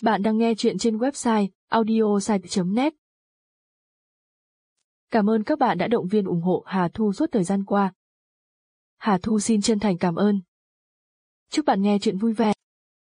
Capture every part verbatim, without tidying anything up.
Bạn đang nghe chuyện trên website audiosite chấm net. Cảm ơn các bạn đã động viên ủng hộ Hà Thu suốt thời gian qua. Hà Thu xin chân thành cảm ơn. Chúc bạn nghe chuyện vui vẻ.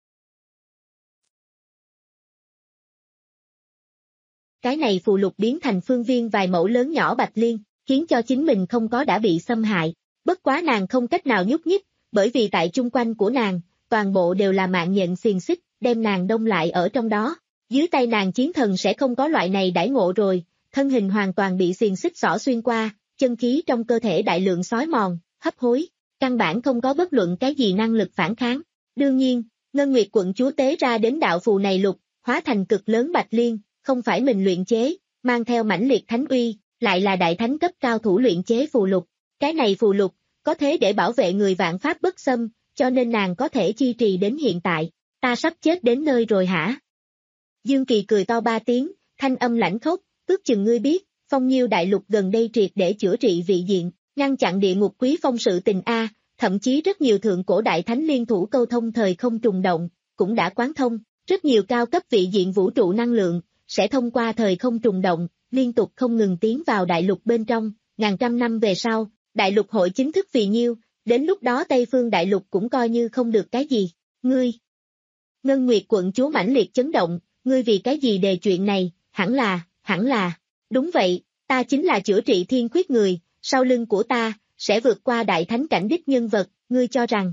Cái này phù lục biến thành phương viên vài mẫu lớn nhỏ bạch liên, khiến cho chính mình không có đã bị xâm hại. Bất quá nàng không cách nào nhúc nhích, bởi vì tại chung quanh của nàng, toàn bộ đều là mạng nhện xiềng xích, đem nàng đông lại ở trong đó. Dưới tay nàng chiến thần sẽ không có loại này đãi ngộ rồi, thân hình hoàn toàn bị xiềng xích xỏ xuyên qua, chân khí trong cơ thể đại lượng xói mòn, hấp hối, căn bản không có bất luận cái gì năng lực phản kháng. Đương nhiên, Ngân Nguyệt quận chúa tế ra đến đạo phù này lục, hóa thành cực lớn bạch liên, không phải mình luyện chế, mang theo mãnh liệt thánh uy, lại là đại thánh cấp cao thủ luyện chế phù lục. Cái này phù lục, có thế để bảo vệ người vạn pháp bất xâm, cho nên nàng có thể chi trì đến hiện tại. Ta sắp chết đến nơi rồi hả? Dương Kỳ cười to ba tiếng, thanh âm lãnh khốc, ước chừng ngươi biết, Phong Nhiêu đại lục gần đây triệt để chữa trị vị diện, ngăn chặn địa ngục quý phong sự tình a, thậm chí rất nhiều thượng cổ đại thánh liên thủ câu thông thời không trùng động, cũng đã quán thông, rất nhiều cao cấp vị diện vũ trụ năng lượng, sẽ thông qua thời không trùng động, liên tục không ngừng tiến vào đại lục bên trong, ngàn trăm năm về sau, đại lục hội chính thức vì nhiêu, đến lúc đó Tây Phương đại lục cũng coi như không được cái gì, ngươi. Ngân Nguyệt quận chúa mãnh liệt chấn động, ngươi vì cái gì đề chuyện này, hẳn là, hẳn là, đúng vậy, ta chính là chữa trị thiên khuyết người, sau lưng của ta, sẽ vượt qua đại thánh cảnh đích nhân vật, ngươi cho rằng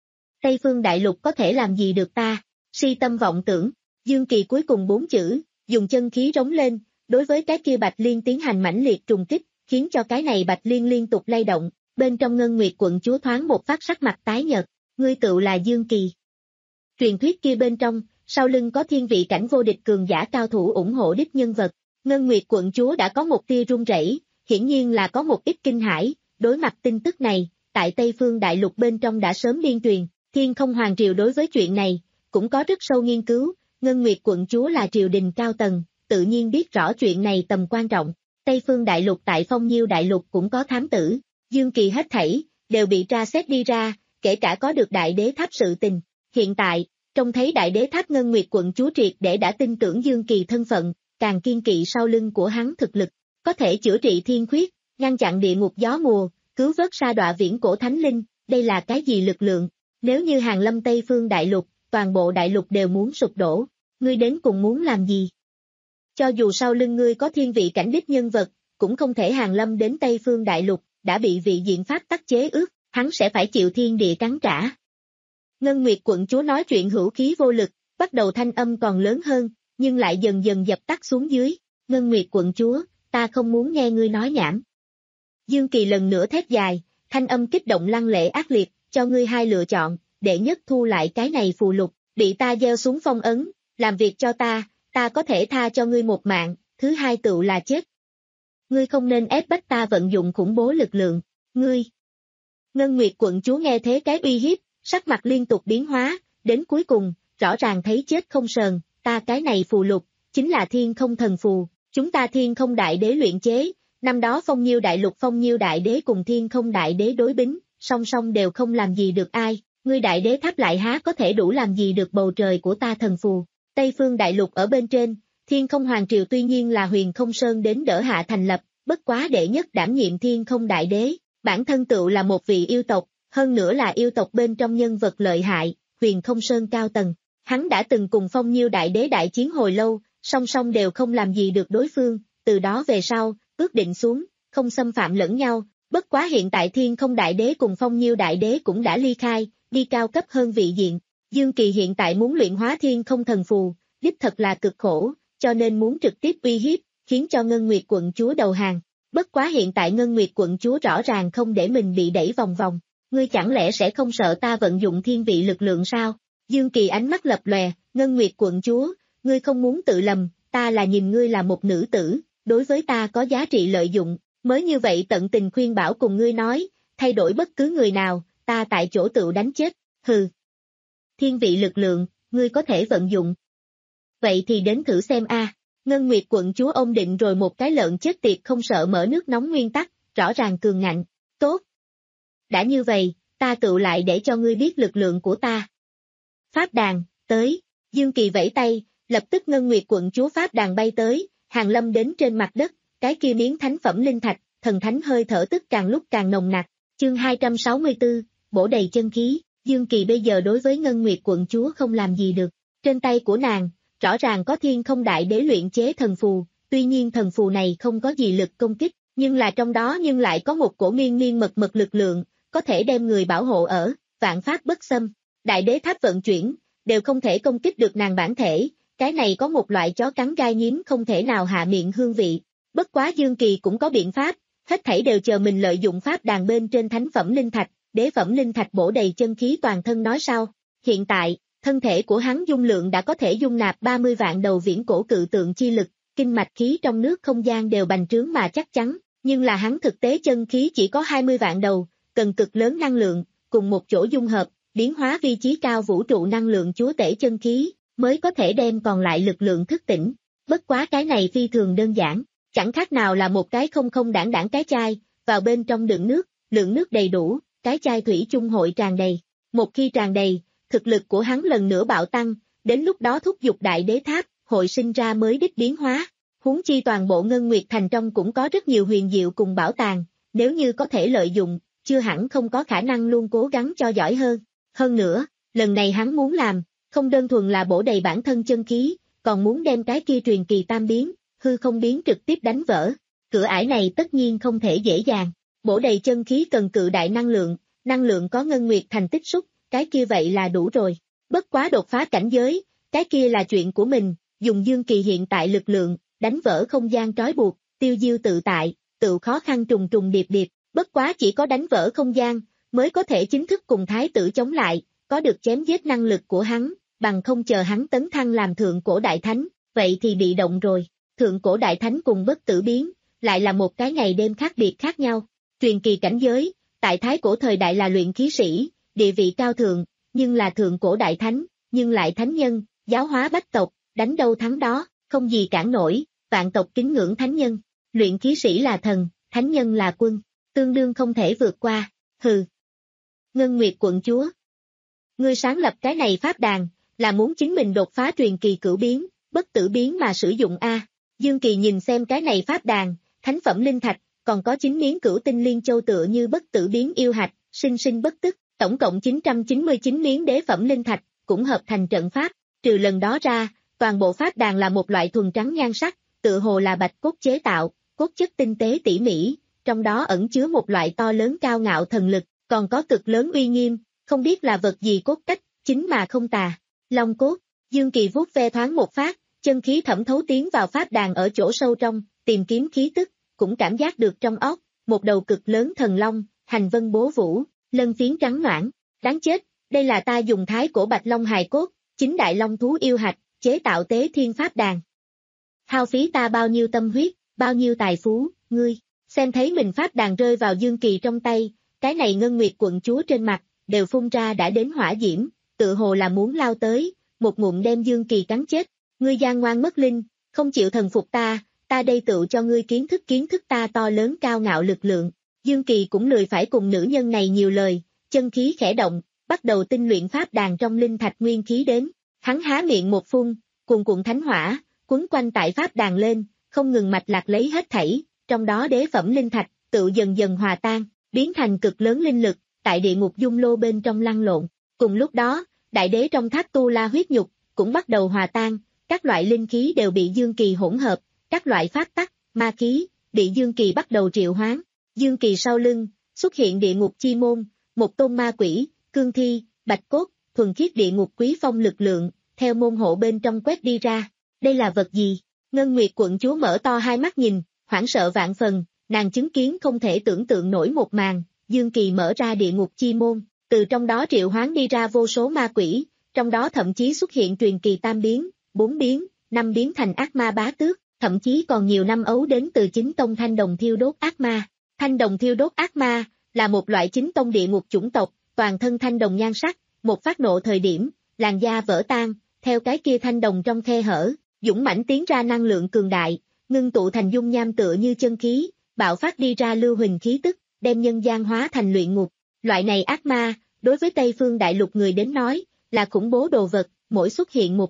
Tây Phương đại lục có thể làm gì được ta, si tâm vọng tưởng, Dương Kỳ cuối cùng bốn chữ, dùng chân khí rống lên, đối với cái kia bạch liên tiến hành mãnh liệt trùng kích, khiến cho cái này bạch liên liên tục lay động, bên trong Ngân Nguyệt quận chúa thoáng một phát sắc mặt tái nhợt, ngươi tựu là Dương Kỳ. Truyền thuyết kia bên trong, sau lưng có thiên vị cảnh vô địch cường giả cao thủ ủng hộ đích nhân vật, Ngân Nguyệt quận chúa đã có một tia run rẩy, hiển nhiên là có một ít kinh hãi, đối mặt tin tức này, tại Tây Phương đại lục bên trong đã sớm liên truyền, Thiên Không Hoàng triều đối với chuyện này, cũng có rất sâu nghiên cứu, Ngân Nguyệt quận chúa là triều đình cao tầng, tự nhiên biết rõ chuyện này tầm quan trọng, Tây Phương đại lục tại Phong Nhiêu đại lục cũng có thám tử, Dương Kỳ hết thảy, đều bị tra xét đi ra, kể cả có được đại đế tháp sự tình. Hiện tại, trông thấy đại đế tháp Ngân Nguyệt quận chúa triệt để đã tin tưởng Dương Kỳ thân phận, càng kiên kỵ sau lưng của hắn thực lực, có thể chữa trị thiên khuyết, ngăn chặn địa ngục gió mùa, cứu vớt sa đọa viễn cổ thánh linh, đây là cái gì lực lượng? Nếu như hàng lâm Tây Phương đại lục, toàn bộ đại lục đều muốn sụp đổ, ngươi đến cùng muốn làm gì? Cho dù sau lưng ngươi có thiên vị cảnh đích nhân vật, cũng không thể hàng lâm đến Tây Phương đại lục, đã bị vị diện pháp tắc chế ước, hắn sẽ phải chịu thiên địa cắn trả. Ngân Nguyệt quận chúa nói chuyện hữu khí vô lực, bắt đầu thanh âm còn lớn hơn, nhưng lại dần dần dập tắt xuống dưới. Ngân Nguyệt quận chúa, ta không muốn nghe ngươi nói nhảm. Dương Kỳ lần nữa thét dài, thanh âm kích động lăng lệ ác liệt, cho ngươi hai lựa chọn, đệ nhất thu lại cái này phù lục, bị ta gieo xuống phong ấn, làm việc cho ta, ta có thể tha cho ngươi một mạng, thứ hai tựu là chết. Ngươi không nên ép bách ta vận dụng khủng bố lực lượng, ngươi. Ngân Nguyệt quận chúa nghe thế cái uy hiếp, sắc mặt liên tục biến hóa, đến cuối cùng, rõ ràng thấy chết không sờn, ta cái này phù lục, chính là thiên không thần phù, chúng ta thiên không đại đế luyện chế, năm đó Phong Nhiêu đại lục Phong Nhiêu đại đế cùng thiên không đại đế đối bính, song song đều không làm gì được ai, ngươi đại đế tháp lại há có thể đủ làm gì được bầu trời của ta thần phù. Tây Phương đại lục ở bên trên, Thiên Không Hoàng triều tuy nhiên là Huyền Không Sơn đến đỡ hạ thành lập, bất quá đệ nhất đảm nhiệm Thiên Không đại đế, bản thân tựu là một vị yêu tộc, hơn nữa là yêu tộc bên trong nhân vật lợi hại, Huyền Không Sơn cao tầng. Hắn đã từng cùng Phong Nhiêu đại đế đại chiến hồi lâu, song song đều không làm gì được đối phương, từ đó về sau, ước định xuống, không xâm phạm lẫn nhau, bất quá hiện tại Thiên Không đại đế cùng Phong Nhiêu đại đế cũng đã ly khai, đi cao cấp hơn vị diện. Dương Kỳ hiện tại muốn luyện hóa Thiên Không thần phù, đích thật là cực khổ, cho nên muốn trực tiếp uy hiếp, khiến cho Ngân Nguyệt quận chúa đầu hàng. Bất quá hiện tại Ngân Nguyệt quận chúa rõ ràng không để mình bị đẩy vòng vòng, ngươi chẳng lẽ sẽ không sợ ta vận dụng thiên vị lực lượng sao? Dương Kỳ ánh mắt lập lòe, Ngân Nguyệt quận chúa, ngươi không muốn tự lầm, ta là nhìn ngươi là một nữ tử, đối với ta có giá trị lợi dụng, mới như vậy tận tình khuyên bảo cùng ngươi nói, thay đổi bất cứ người nào, ta tại chỗ tự đánh chết, hừ. Thiên vị lực lượng, ngươi có thể vận dụng. Vậy thì đến thử xem a. À. Ngân Nguyệt quận chúa ôm định rồi một cái lợn chết tiệt không sợ mở nước nóng nguyên tắc, rõ ràng cường ngạnh, tốt. Đã như vậy, ta tự lại để cho ngươi biết lực lượng của ta. Pháp đàn, tới, Dương Kỳ vẫy tay, Lập tức Ngân Nguyệt quận chúa pháp đàn bay tới, hàng lâm đến trên mặt đất, cái kia miếng thánh phẩm linh thạch, thần thánh hơi thở tức càng lúc càng nồng nặc. Chương hai trăm sáu mươi tư, bổ đầy chân khí, Dương Kỳ bây giờ đối với Ngân Nguyệt quận chúa không làm gì được. Trên tay của nàng, rõ ràng có Thiên Không Đại Đế luyện chế thần phù, tuy nhiên thần phù này không có gì lực công kích, nhưng là trong đó nhưng lại có một cổ miên miên mật mật lực lượng, có thể đem người bảo hộ ở, vạn pháp bất xâm. Đại đế tháp vận chuyển, đều không thể công kích được nàng bản thể, cái này có một loại chó cắn gai nhím không thể nào hạ miệng hương vị. Bất quá Dương Kỳ cũng có biện pháp, hết thảy đều chờ mình lợi dụng pháp đàn bên trên thánh phẩm linh thạch, đế phẩm linh thạch bổ đầy chân khí toàn thân nói sau. Hiện tại, thân thể của hắn dung lượng đã có thể dung nạp ba mươi vạn đầu viễn cổ cự tượng chi lực, kinh mạch khí trong nước không gian đều bành trướng mà chắc chắn, nhưng là hắn thực tế chân khí chỉ có hai mươi vạn đầu, cần cực lớn năng lượng, cùng một chỗ dung hợp, biến hóa vi chí cao vũ trụ năng lượng chúa tể chân khí, mới có thể đem còn lại lực lượng thức tỉnh. Bất quá cái này phi thường đơn giản, chẳng khác nào là một cái không không đảng đảng cái chai, vào bên trong đựng nước, lượng nước đầy đủ, cái chai thủy chung hội tràn đầy. Một khi tràn đầy, thực lực của hắn lần nữa bạo tăng, đến lúc đó thúc giục đại đế tháp, hội sinh ra mới đích biến hóa. Huống chi toàn bộ Ngân Nguyệt Thành trong cũng có rất nhiều huyền diệu cùng bảo tàng, nếu như có thể lợi dụng, chưa hẳn không có khả năng luôn cố gắng cho giỏi hơn. Hơn nữa, lần này hắn muốn làm, không đơn thuần là bổ đầy bản thân chân khí, còn muốn đem cái kia truyền kỳ tam biến, hư không biến trực tiếp đánh vỡ. Cửa ải này tất nhiên không thể dễ dàng, bổ đầy chân khí cần cự đại năng lượng, năng lượng có Ngân Nguyệt Thành tích xúc, cái kia vậy là đủ rồi. Bất quá đột phá cảnh giới, cái kia là chuyện của mình, dùng Dương Kỳ hiện tại lực lượng, đánh vỡ không gian trói buộc, tiêu diêu tự tại, tự khó khăn trùng trùng điệp điệp, bất quá chỉ có đánh vỡ không gian, mới có thể chính thức cùng thái tử chống lại, có được chém giết năng lực của hắn, bằng không chờ hắn tấn thăng làm thượng cổ đại thánh, vậy thì bị động rồi. Thượng cổ đại thánh cùng bất tử biến, lại là một cái ngày đêm khác biệt khác nhau. Truyền kỳ cảnh giới, tại thái cổ thời đại là luyện khí sĩ, địa vị cao thượng, nhưng là thượng cổ đại thánh, nhưng lại thánh nhân, giáo hóa bách tộc, đánh đâu thắng đó, không gì cản nổi, vạn tộc kính ngưỡng thánh nhân. Luyện khí sĩ là thần, thánh nhân là quân, tương đương không thể vượt qua. Hừ. Ngân Nguyệt quận chúa, ngươi sáng lập cái này pháp đàn, là muốn chính mình đột phá truyền kỳ cửu biến, bất tử biến mà sử dụng a. Dương Kỳ nhìn xem cái này pháp đàn, thánh phẩm linh thạch, còn có chín miếng cửu tinh liên châu tựa như bất tử biến yêu hạch, sinh sinh bất tức, tổng cộng chín trăm chín mươi chín miếng đế phẩm linh thạch, cũng hợp thành trận pháp. Trừ lần đó ra, toàn bộ pháp đàn là một loại thuần trắng nhan sắc, tựa hồ là bạch cốt chế tạo, cốt chất tinh tế tỉ mỉ, trong đó ẩn chứa một loại to lớn cao ngạo thần lực, còn có cực lớn uy nghiêm, không biết là vật gì cốt cách, chính mà không tà. Long cốt, Dương Kỳ vuốt ve thoáng một phát, chân khí thẩm thấu tiến vào pháp đàn ở chỗ sâu trong, tìm kiếm khí tức, cũng cảm giác được trong óc, một đầu cực lớn thần long, hành vân bố vũ, lân phiến trắng noãn, đáng chết, đây là ta dùng thái cổ bạch long hài cốt, chính đại long thú yêu hạch, chế tạo tế thiên pháp đàn. Hao phí ta bao nhiêu tâm huyết, bao nhiêu tài phú, ngươi, xem thấy mình pháp đàn rơi vào Dương Kỳ trong tay, cái này Ngân Nguyệt quận chúa trên mặt, đều phun ra đã đến hỏa diễm, tự hồ là muốn lao tới, một ngụm đem Dương Kỳ cắn chết. Ngươi gian ngoan mất linh, không chịu thần phục ta, ta đây tự cho ngươi kiến thức kiến thức ta to lớn cao ngạo lực lượng. Dương Kỳ cũng lười phải cùng nữ nhân này nhiều lời, chân khí khẽ động, bắt đầu tinh luyện pháp đàn trong linh thạch nguyên khí đến. Hắn há miệng một phun, cuồn cuộn thánh hỏa, quấn quanh tại pháp đàn lên, không ngừng mạch lạc lấy hết thảy, trong đó đế phẩm linh thạch, tự dần dần hòa tan, biến thành cực lớn linh lực, tại địa ngục dung lô bên trong lăn lộn. Cùng lúc đó, đại đế trong tháp tu la huyết nhục, cũng bắt đầu hòa tan, các loại linh khí đều bị Dương Kỳ hỗn hợp, các loại pháp tắc, ma khí, bị Dương Kỳ bắt đầu triệu hoán. Dương Kỳ sau lưng, xuất hiện địa ngục chi môn, một tôn ma quỷ, cương thi, bạch cốt, thuần khiết địa ngục quý phong lực lượng, theo môn hộ bên trong quét đi ra. Đây là vật gì? Ngân Nguyệt quận chúa mở to hai mắt nhìn, hoảng sợ vạn phần, nàng chứng kiến không thể tưởng tượng nổi một màn, Dương Kỳ mở ra địa ngục chi môn, từ trong đó triệu hoán đi ra vô số ma quỷ, trong đó thậm chí xuất hiện truyền kỳ tam biến, bốn biến, năm biến thành ác ma bá tước, thậm chí còn nhiều năm ấu đến từ chính tông thanh đồng thiêu đốt ác ma. Thanh đồng thiêu đốt ác ma, là một loại chính tông địa ngục chủng tộc, toàn thân thanh đồng nhan sắc, một phát nộ thời điểm, làn da vỡ tan, theo cái kia thanh đồng trong khe hở, dũng mãnh tiến ra năng lượng cường đại, ngưng tụ thành dung nham tựa như chân khí, bạo phát đi ra lưu huỳnh khí tức, đem nhân gian hóa thành luyện ngục. Loại này ác ma, đối với Tây Phương Đại Lục người đến nói, là khủng bố đồ vật, mỗi xuất hiện một đầu,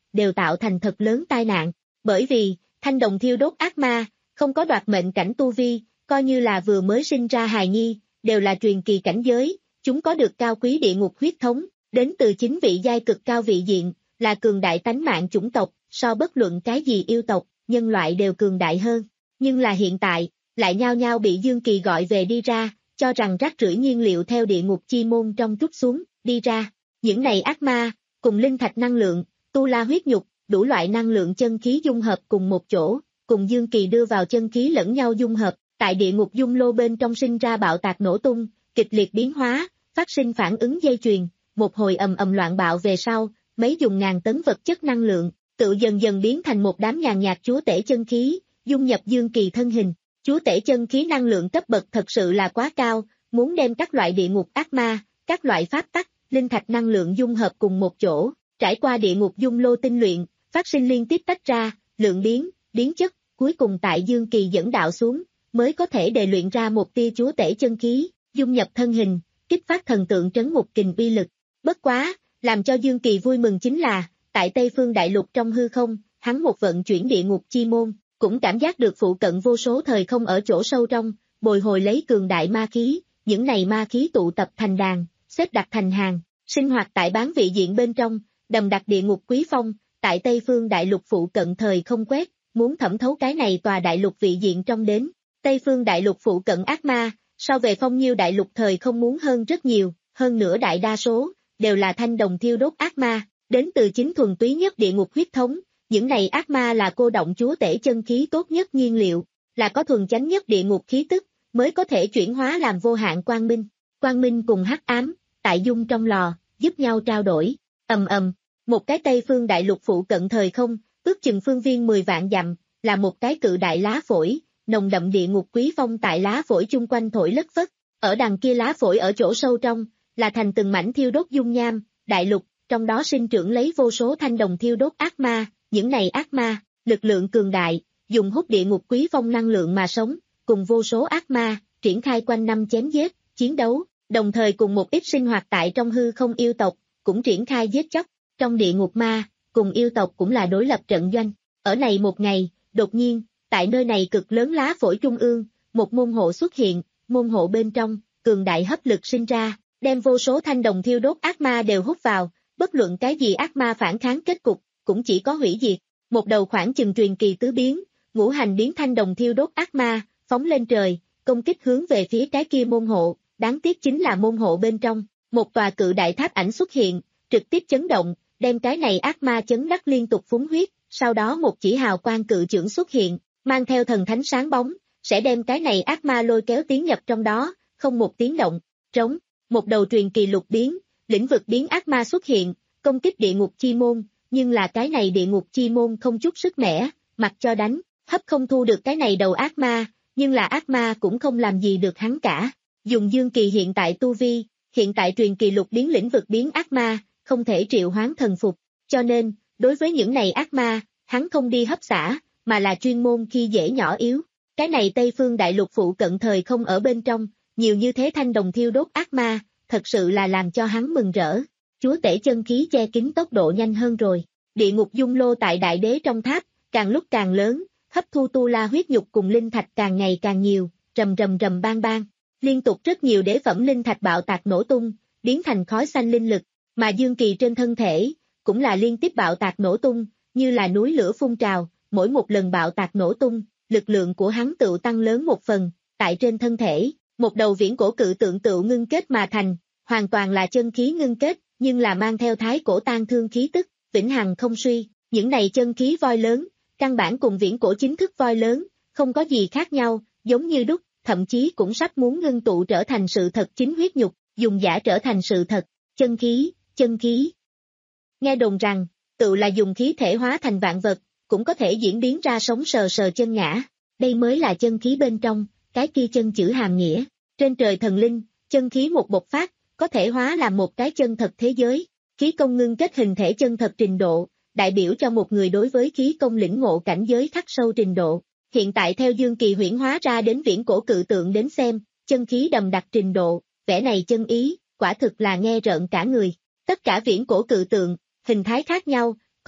đều tạo thành thật lớn tai nạn. Bởi vì, thanh đồng thiêu đốt ác ma, không có đoạt mệnh cảnh tu vi, coi như là vừa mới sinh ra hài nhi, đều là truyền kỳ cảnh giới, chúng có được cao quý địa ngục huyết thống, đến từ chính vị giai cực cao vị diện, là cường đại tánh mạng chủng tộc, so bất luận cái gì yêu tộc, nhân loại đều cường đại hơn. Nhưng là hiện tại, lại nhao nhao bị Dương Kỳ gọi về đi ra, cho rằng rác rưởi nhiên liệu theo địa ngục chi môn trong trút xuống, đi ra. Những này ác ma, cùng linh thạch năng lượng, tu la huyết nhục, đủ loại năng lượng chân khí dung hợp cùng một chỗ, cùng Dương Kỳ đưa vào chân khí lẫn nhau dung hợp, tại địa ngục dung lô bên trong sinh ra bạo tạc nổ tung, kịch liệt biến hóa, phát sinh phản ứng dây chuyền, một hồi ầm ầm loạn bạo về sau, mấy dùng ngàn tấn vật chất năng lượng, tự dần dần biến thành một đám nhàn nhạt chúa tể chân khí, dung nhập Dương Kỳ thân hình. Chúa tể chân khí năng lượng cấp bậc thật sự là quá cao, muốn đem các loại địa ngục ác ma, các loại pháp tắc, linh thạch năng lượng dung hợp cùng một chỗ, trải qua địa ngục dung lô tinh luyện, phát sinh liên tiếp tách ra, lượng biến, biến chất, cuối cùng tại Dương Kỳ dẫn đạo xuống, mới có thể đề luyện ra một tia chúa tể chân khí, dung nhập thân hình, kích phát thần tượng trấn ngục kình uy lực. Bất quá, làm cho Dương Kỳ vui mừng chính là, tại Tây Phương Đại Lục trong hư không, hắn một vận chuyển địa ngục chi môn, cũng cảm giác được phụ cận vô số thời không ở chỗ sâu trong, bồi hồi lấy cường đại ma khí, những này ma khí tụ tập thành đàn, xếp đặt thành hàng, sinh hoạt tại bán vị diện bên trong, đầm đặc địa ngục quý phong, tại Tây Phương Đại Lục phụ cận thời không quét, muốn thẩm thấu cái này tòa đại lục vị diện trong đến. Tây Phương Đại Lục phụ cận ác ma, so về phong nhiêu đại lục thời không muốn hơn rất nhiều, hơn nữa đại đa số, đều là thanh đồng thiêu đốt ác ma, đến từ chính thuần túy nhất địa ngục huyết thống. Những này ác ma là cô động chúa tể chân khí tốt nhất nhiên liệu, là có thuần chánh nhất địa ngục khí tức, mới có thể chuyển hóa làm vô hạn quang minh. Quang minh cùng hắc ám, tại dung trong lò, giúp nhau trao đổi. Ầm ầm, một cái Tây Phương Đại Lục phụ cận thời không, ước chừng phương viên mười vạn dặm, là một cái cự đại lá phổi, nồng đậm địa ngục quý phong tại lá phổi chung quanh thổi lất phất. Ở đằng kia lá phổi ở chỗ sâu trong, là thành từng mảnh thiêu đốt dung nham, đại lục, trong đó sinh trưởng lấy vô số thanh đồng thiêu đốt ác ma. Những này ác ma, lực lượng cường đại, dùng hút địa ngục quý phong năng lượng mà sống, cùng vô số ác ma, triển khai quanh năm chém giết, chiến đấu, đồng thời cùng một ít sinh hoạt tại trong hư không yêu tộc, cũng triển khai giết chóc. Trong địa ngục ma, cùng yêu tộc cũng là đối lập trận doanh. Ở này một ngày, đột nhiên, tại nơi này cực lớn lá phổi trung ương, một môn hộ xuất hiện, môn hộ bên trong, cường đại hấp lực sinh ra, đem vô số thanh đồng thiêu đốt ác ma đều hút vào, bất luận cái gì ác ma phản kháng kết cục, cũng chỉ có hủy diệt. Một đầu khoảng chừng truyền kỳ tứ biến, ngũ hành biến thanh đồng thiêu đốt ác ma, phóng lên trời, công kích hướng về phía cái kia môn hộ, đáng tiếc chính là môn hộ bên trong, một tòa cự đại tháp ảnh xuất hiện, trực tiếp chấn động, đem cái này ác ma chấn đắc liên tục phúng huyết, sau đó một chỉ hào quang cự chưởng xuất hiện, mang theo thần thánh sáng bóng, sẽ đem cái này ác ma lôi kéo tiến nhập trong đó, không một tiếng động, trống, một đầu truyền kỳ lục biến, lĩnh vực biến ác ma xuất hiện, công kích địa ngục chi môn. Nhưng là cái này địa ngục chi môn không chút sức mẻ, mặc cho đánh, hấp không thu được cái này đầu ác ma, nhưng là ác ma cũng không làm gì được hắn cả. Dùng Dương Kỳ hiện tại tu vi, hiện tại truyền kỳ lục biến lĩnh vực biến ác ma, không thể triệu hoán thần phục, cho nên, đối với những này ác ma, hắn không đi hấp xả, mà là chuyên môn khi dễ nhỏ yếu. Cái này Tây Phương Đại Lục phụ cận thời không ở bên trong, nhiều như thế thanh đồng thiêu đốt ác ma, thật sự là làm cho hắn mừng rỡ. Chúa tể chân khí che kín tốc độ nhanh hơn rồi. Địa ngục dung lô tại đại đế trong tháp, càng lúc càng lớn, hấp thu tu la huyết nhục cùng linh thạch càng ngày càng nhiều, rầm rầm rầm bang bang. Liên tục rất nhiều đế phẩm linh thạch bạo tạc nổ tung, biến thành khói xanh linh lực, mà Dương Kỳ trên thân thể, cũng là liên tiếp bạo tạc nổ tung, như là núi lửa phun trào, mỗi một lần bạo tạc nổ tung, lực lượng của hắn tự tăng lớn một phần, tại trên thân thể, một đầu viễn cổ cự tượng tự ngưng kết mà thành, hoàn toàn là chân khí ngưng kết, nhưng là mang theo thái cổ tan thương khí tức, vĩnh hằng không suy, những này chân khí voi lớn, căn bản cùng viễn cổ chính thức voi lớn, không có gì khác nhau, giống như đúc, thậm chí cũng sắp muốn ngưng tụ trở thành sự thật chính huyết nhục, dùng giả trở thành sự thật, chân khí, chân khí. Nghe đồn rằng, tự là dùng khí thể hóa thành vạn vật, cũng có thể diễn biến ra sống sờ sờ chân ngã, đây mới là chân khí bên trong, cái kia chân chữ hàm nghĩa, trên trời thần linh, chân khí một bộc phát, có thể hóa làm một cái chân thật thế giới, khí công ngưng kết hình thể chân thật trình độ, đại biểu cho một người đối với khí công lĩnh ngộ cảnh giới khắc sâu trình độ. Hiện tại theo Dương Kỳ huyễn hóa ra đến viễn cổ cự tượng đến xem, chân khí đầm đặc trình độ, vẻ này chân ý, quả thực là nghe rợn cả người. Tất cả viễn cổ cự tượng, hình thái khác nhau,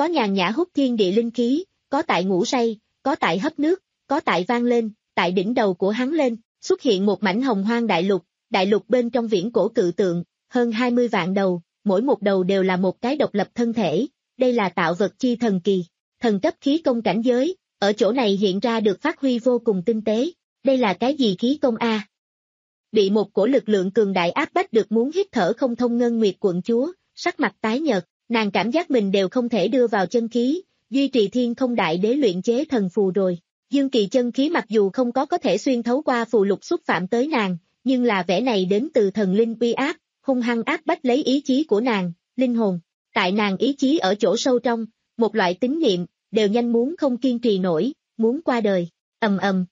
có nhàn nhã hút thiên địa linh khí, có tại ngủ say, có tại hấp nước, có tại vang lên, tại đỉnh đầu của hắn lên, xuất hiện một mảnh hồng hoang đại lục, đại lục bên trong viễn cổ cự tượng, hơn hai mươi vạn đầu, mỗi một đầu đều là một cái độc lập thân thể, đây là tạo vật chi thần kỳ, thần cấp khí công cảnh giới, ở chỗ này hiện ra được phát huy vô cùng tinh tế, đây là cái gì khí công a? Bị một cổ lực lượng cường đại áp bách được muốn hít thở không thông Ngân Nguyệt quận chúa, sắc mặt tái nhợt, nàng cảm giác mình đều không thể đưa vào chân khí, duy trì thiên không đại đế luyện chế thần phù rồi. Dương Kỳ chân khí mặc dù không có có thể xuyên thấu qua phù lục xúc phạm tới nàng, nhưng là vẻ này đến từ thần linh uy áp, hung hăng áp bách lấy ý chí của nàng, linh hồn. Tại nàng ý chí ở chỗ sâu trong, một loại tín niệm, đều nhanh muốn không kiên trì nổi, muốn qua đời, ầm ầm.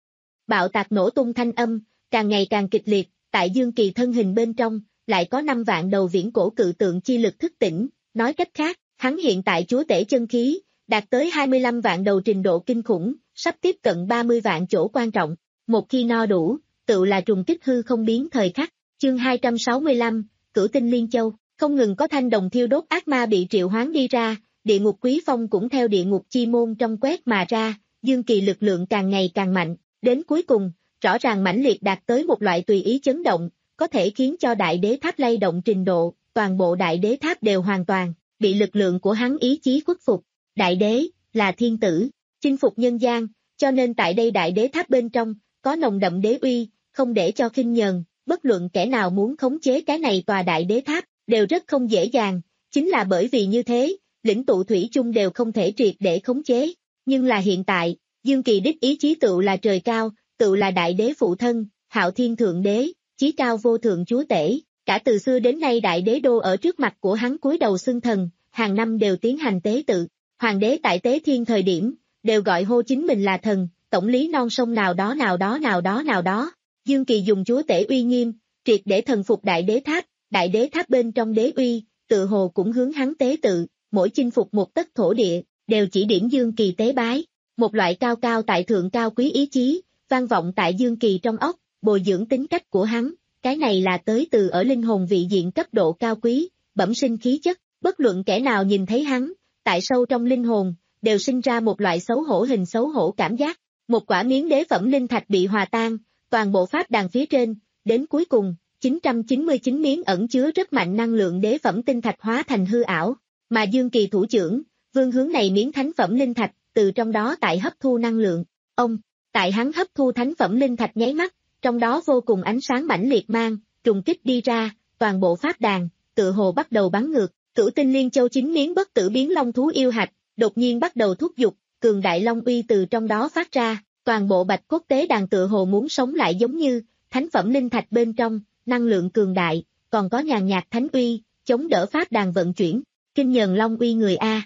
Bạo tạc nổ tung thanh âm, càng ngày càng kịch liệt, tại Dương Kỳ thân hình bên trong, lại có năm vạn đầu viễn cổ cự tượng chi lực thức tỉnh, nói cách khác, hắn hiện tại chúa tể chân khí, đạt tới hai mươi lăm vạn đầu trình độ kinh khủng, sắp tiếp cận ba mươi vạn chỗ quan trọng, một khi no đủ, tự là trùng kích hư không biến thời khắc, chương hai trăm sáu mươi lăm, Cửu Tinh Liên Châu, không ngừng có thanh đồng thiêu đốt ác ma bị triệu hoán đi ra, địa ngục quý phong cũng theo địa ngục chi môn trong quét mà ra, Dương Kỳ lực lượng càng ngày càng mạnh, đến cuối cùng, rõ ràng mãnh liệt đạt tới một loại tùy ý chấn động, có thể khiến cho đại đế tháp lay động trình độ, toàn bộ đại đế tháp đều hoàn toàn, bị lực lượng của hắn ý chí khuất phục, đại đế, là thiên tử, chinh phục nhân gian, cho nên tại đây đại đế tháp bên trong, có nồng đậm đế uy, không để cho khinh nhờn, bất luận kẻ nào muốn khống chế cái này tòa đại đế tháp, đều rất không dễ dàng, chính là bởi vì như thế, lĩnh tụ thủy chung đều không thể triệt để khống chế, nhưng là hiện tại, Dương Kỳ đích ý chí tựu là trời cao, tựu là đại đế phụ thân, hạo thiên thượng đế, chí cao vô thượng chúa tể, cả từ xưa đến nay đại đế đô ở trước mặt của hắn cúi đầu xưng thần, hàng năm đều tiến hành tế tự, hoàng đế tại tế thiên thời điểm, đều gọi hô chính mình là thần, tổng lý non sông nào đó nào đó nào đó nào đó, Dương Kỳ dùng chúa tể uy nghiêm, triệt để thần phục đại đế tháp, đại đế tháp bên trong đế uy, tự hồ cũng hướng hắn tế tự, mỗi chinh phục một tấc thổ địa, đều chỉ điểm Dương Kỳ tế bái, một loại cao cao tại thượng cao quý ý chí, vang vọng tại Dương Kỳ trong óc, bồi dưỡng tính cách của hắn, cái này là tới từ ở linh hồn vị diện cấp độ cao quý, bẩm sinh khí chất, bất luận kẻ nào nhìn thấy hắn, tại sâu trong linh hồn, đều sinh ra một loại xấu hổ hình xấu hổ cảm giác, một quả miếng đế phẩm linh thạch bị hòa tan, toàn bộ pháp đàn phía trên, đến cuối cùng, chín trăm chín mươi chín miếng ẩn chứa rất mạnh năng lượng đế phẩm tinh thạch hóa thành hư ảo, mà Dương Kỳ thủ trưởng, vương hướng này miếng thánh phẩm linh thạch, từ trong đó tại hấp thu năng lượng, ông, tại hắn hấp thu thánh phẩm linh thạch nháy mắt, trong đó vô cùng ánh sáng mãnh liệt mang, trùng kích đi ra, toàn bộ pháp đàn, tự hồ bắt đầu bắn ngược, Cửu Tinh Liên Châu chín miếng bất tử biến long thú yêu hạch, đột nhiên bắt đầu thúc giục, cường đại long uy từ trong đó phát ra, toàn bộ bạch cốt tế đàn tự hồ muốn sống lại giống như, thánh phẩm linh thạch bên trong, năng lượng cường đại, còn có nhàn nhạt thánh uy, chống đỡ pháp đàn vận chuyển, kinh nhờn long uy người A.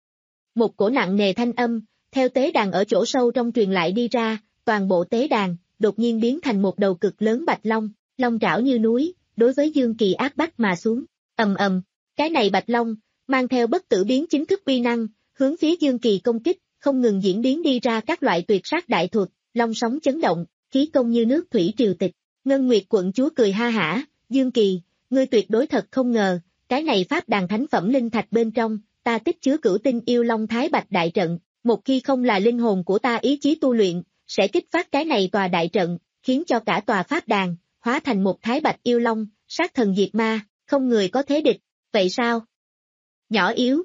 Một cổ nặng nề thanh âm, theo tế đàn ở chỗ sâu trong truyền lại đi ra, toàn bộ tế đàn, đột nhiên biến thành một đầu cực lớn bạch long, long trảo như núi, đối với Dương Kỳ áp bách mà xuống, ầm ầm, cái này bạch long, mang theo bất tử biến chính thức uy năng, hướng phía Dương Kỳ công kích, không ngừng diễn biến đi ra các loại tuyệt sát đại thuật, long sóng chấn động, khí công như nước thủy triều tịch, Ngân Nguyệt quận chúa cười ha hả, Dương Kỳ, ngươi tuyệt đối thật không ngờ, cái này pháp đàn thánh phẩm linh thạch bên trong, ta tích chứa cửu tinh yêu long thái bạch đại trận, một khi không là linh hồn của ta ý chí tu luyện, sẽ kích phát cái này tòa đại trận, khiến cho cả tòa pháp đàn, hóa thành một thái bạch yêu long, sát thần diệt ma, không người có thế địch, vậy sao? Nhỏ yếu.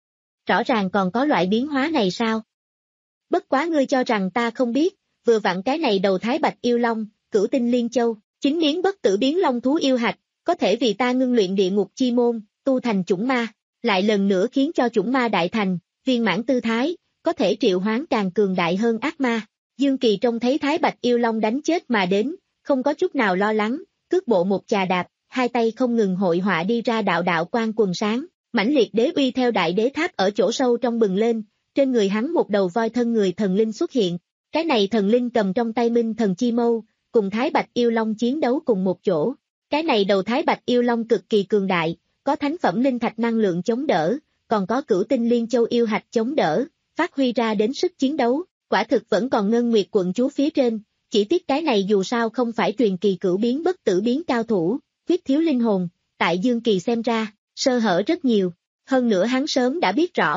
Rõ ràng còn có loại biến hóa này sao? Bất quá ngươi cho rằng ta không biết, vừa vặn cái này đầu thái bạch yêu long, Cửu Tinh Liên Châu, chính miếng bất tử biến long thú yêu hạch, có thể vì ta ngưng luyện địa ngục chi môn, tu thành chủng ma, lại lần nữa khiến cho chủng ma đại thành, viên mãn tư thái, có thể triệu hoán càng cường đại hơn ác ma. Dương Kỳ trông thấy thái bạch yêu long đánh chết mà đến, không có chút nào lo lắng, cước bộ một chà đạp, hai tay không ngừng hội họa đi ra đạo đạo quang quần sáng, mãnh liệt đế uy theo đại đế tháp ở chỗ sâu trong bừng lên, trên người hắn một đầu voi thân người thần linh xuất hiện, cái này thần linh cầm trong tay minh thần chi mâu, cùng thái bạch yêu long chiến đấu cùng một chỗ, cái này đầu thái bạch yêu long cực kỳ cường đại, có thánh phẩm linh thạch năng lượng chống đỡ, còn có cửu tinh liên châu yêu hạch chống đỡ, phát huy ra đến sức chiến đấu, quả thực vẫn còn Ngân Nguyệt quận chúa phía trên, chỉ tiếc cái này dù sao không phải truyền kỳ cửu biến bất tử biến cao thủ, khuyết thiếu linh hồn, tại Dương Kỳ xem ra, sơ hở rất nhiều, hơn nữa hắn sớm đã biết rõ,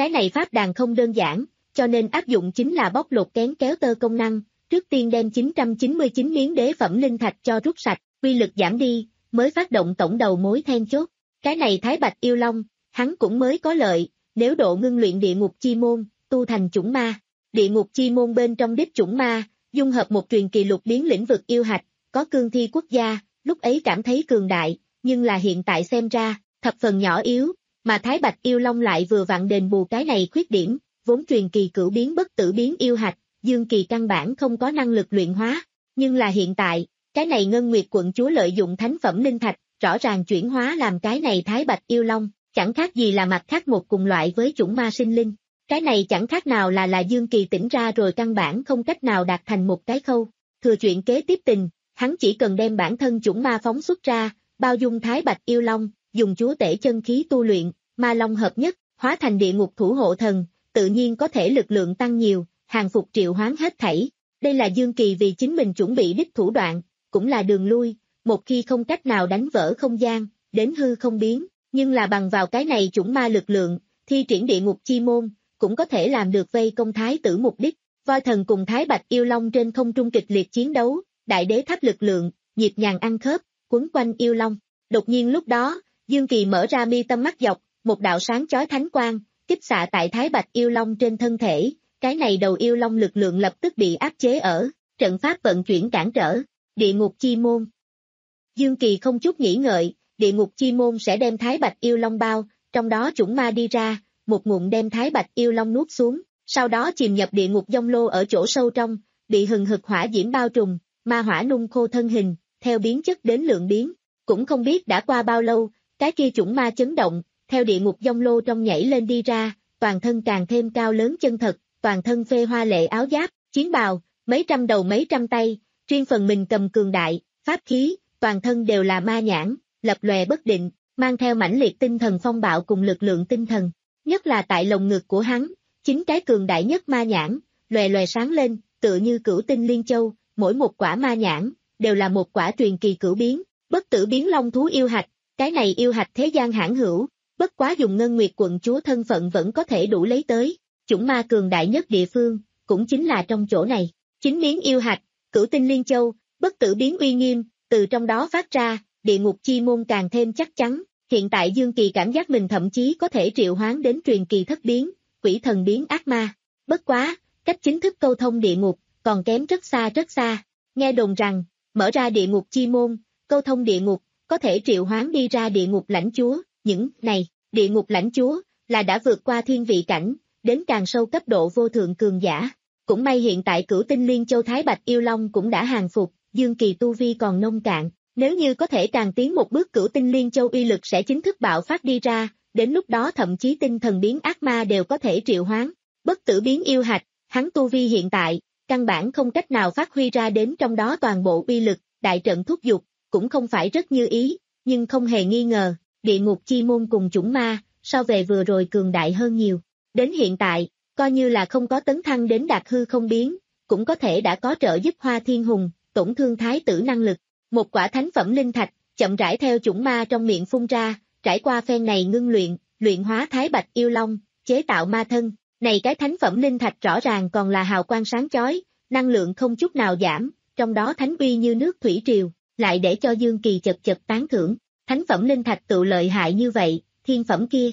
Cái này pháp đàn không đơn giản, cho nên áp dụng chính là bóc lột kén kéo tơ công năng, trước tiên đem chín trăm chín mươi chín miếng đế phẩm linh thạch cho rút sạch, uy lực giảm đi, mới phát động tổng đầu mối then chốt. Cái này Thái Bạch Yêu Long, hắn cũng mới có lợi, nếu độ ngưng luyện địa ngục chi môn, tu thành chủng ma. Địa ngục chi môn bên trong đích chủng ma, dung hợp một truyền kỳ lục biến lĩnh vực yêu hạch, có cương thi quốc gia, lúc ấy cảm thấy cường đại, nhưng là hiện tại xem ra, thập phần nhỏ yếu, mà Thái Bạch Yêu Long lại vừa vặn đền bù cái này khuyết điểm, vốn truyền kỳ cửu biến bất tử biến yêu hạch, Dương Kỳ căn bản không có năng lực luyện hóa, nhưng là hiện tại, cái này Ngân Nguyệt quận chúa lợi dụng thánh phẩm linh thạch, rõ ràng chuyển hóa làm cái này Thái Bạch Yêu Long, chẳng khác gì là mặt khác một cùng loại với chủng ma sinh linh. Cái này chẳng khác nào là là Dương Kỳ tỉnh ra rồi căn bản không cách nào đạt thành một cái khâu. Thừa chuyện kế tiếp tình, hắn chỉ cần đem bản thân chủng ma phóng xuất ra, bao dung Thái Bạch Yêu Long, dùng chúa tể chân khí tu luyện, ma long hợp nhất, hóa thành địa ngục thủ hộ thần, tự nhiên có thể lực lượng tăng nhiều, hàng phục triệu hoán hết thảy. Đây là Dương Kỳ vì chính mình chuẩn bị đích thủ đoạn, cũng là đường lui, một khi không cách nào đánh vỡ không gian, đến hư không biến, nhưng là bằng vào cái này chủng ma lực lượng, thi triển địa ngục chi môn, cũng có thể làm được vây công thái tử mục đích. Voi thần cùng Thái Bạch Yêu Long trên không trung kịch liệt chiến đấu, đại đế tháp lực lượng, nhịp nhàng ăn khớp, quấn quanh Yêu Long. Đột nhiên lúc đó, Dương Kỳ mở ra mi tâm mắt dọc, một đạo sáng chói thánh quang, kích xạ tại Thái Bạch Yêu Long trên thân thể, cái này đầu Yêu Long lực lượng lập tức bị áp chế ở, trận pháp vận chuyển cản trở, địa ngục chi môn. Dương Kỳ không chút nghĩ ngợi, địa ngục chi môn sẽ đem Thái Bạch Yêu Long bao, trong đó chủng ma đi ra, một ngụm đem Thái Bạch Yêu Long nuốt xuống, sau đó chìm nhập địa ngục dông lô ở chỗ sâu trong, bị hừng hực hỏa diễm bao trùm, ma hỏa nung khô thân hình, theo biến chất đến lượng biến, cũng không biết đã qua bao lâu, cái kia chủng ma chấn động, theo địa ngục dông lô trong nhảy lên đi ra, toàn thân càng thêm cao lớn chân thật, toàn thân phê hoa lệ áo giáp, chiến bào, mấy trăm đầu mấy trăm tay, riêng phần mình cầm cường đại, pháp khí, toàn thân đều là ma nhãn, lập lòe bất định, mang theo mãnh liệt tinh thần phong bạo cùng lực lượng tinh thần, nhất là tại lồng ngực của hắn, chính cái cường đại nhất ma nhãn, lòe lòe sáng lên, tựa như cửu tinh liên châu, mỗi một quả ma nhãn, đều là một quả truyền kỳ cửu biến, bất tử biến long thú yêu hạch, cái này yêu hạch thế gian hãn hữu, bất quá dùng Ngân Nguyệt quận chúa thân phận vẫn có thể đủ lấy tới, chủng ma cường đại nhất địa phương, cũng chính là trong chỗ này, chính miếng yêu hạch, cửu tinh liên châu, bất tử biến uy nghiêm, từ trong đó phát ra, địa ngục chi môn càng thêm chắc chắn, hiện tại Dương Kỳ cảm giác mình thậm chí có thể triệu hoán đến truyền kỳ thất biến, quỷ thần biến ác ma, bất quá, cách chính thức câu thông địa ngục, còn kém rất xa rất xa, nghe đồn rằng, mở ra địa ngục chi môn, câu thông địa ngục, có thể triệu hoán đi ra địa ngục lãnh chúa, những này, địa ngục lãnh chúa, là đã vượt qua thiên vị cảnh, đến càng sâu cấp độ vô thượng cường giả, cũng may hiện tại cửu tinh liên châu Thái Bạch Yêu Long cũng đã hàng phục, Dương Kỳ tu vi còn nông cạn, nếu như có thể càng tiến một bước cửu tinh liên châu uy lực sẽ chính thức bạo phát đi ra, đến lúc đó thậm chí tinh thần biến ác ma đều có thể triệu hoán, bất tử biến yêu hạch, hắn tu vi hiện tại, căn bản không cách nào phát huy ra đến trong đó toàn bộ uy lực, đại trận thúc giục, cũng không phải rất như ý, nhưng không hề nghi ngờ, địa ngục chi môn cùng chủng ma, so về vừa rồi cường đại hơn nhiều. Đến hiện tại, coi như là không có tấn thăng đến đạt hư không biến, cũng có thể đã có trợ giúp Hoa Thiên Hùng, tổn thương thái tử năng lực. Một quả thánh phẩm linh thạch, chậm rãi theo chủng ma trong miệng phun ra, trải qua phen này ngưng luyện, luyện hóa Thái Bạch Yêu Long, chế tạo ma thân. Này cái thánh phẩm linh thạch rõ ràng còn là hào quang sáng chói, năng lượng không chút nào giảm, trong đó thánh uy như nước thủy triều, lại để cho Dương Kỳ chật chật tán thưởng. Thánh phẩm linh thạch tự lợi hại như vậy, thiên phẩm kia.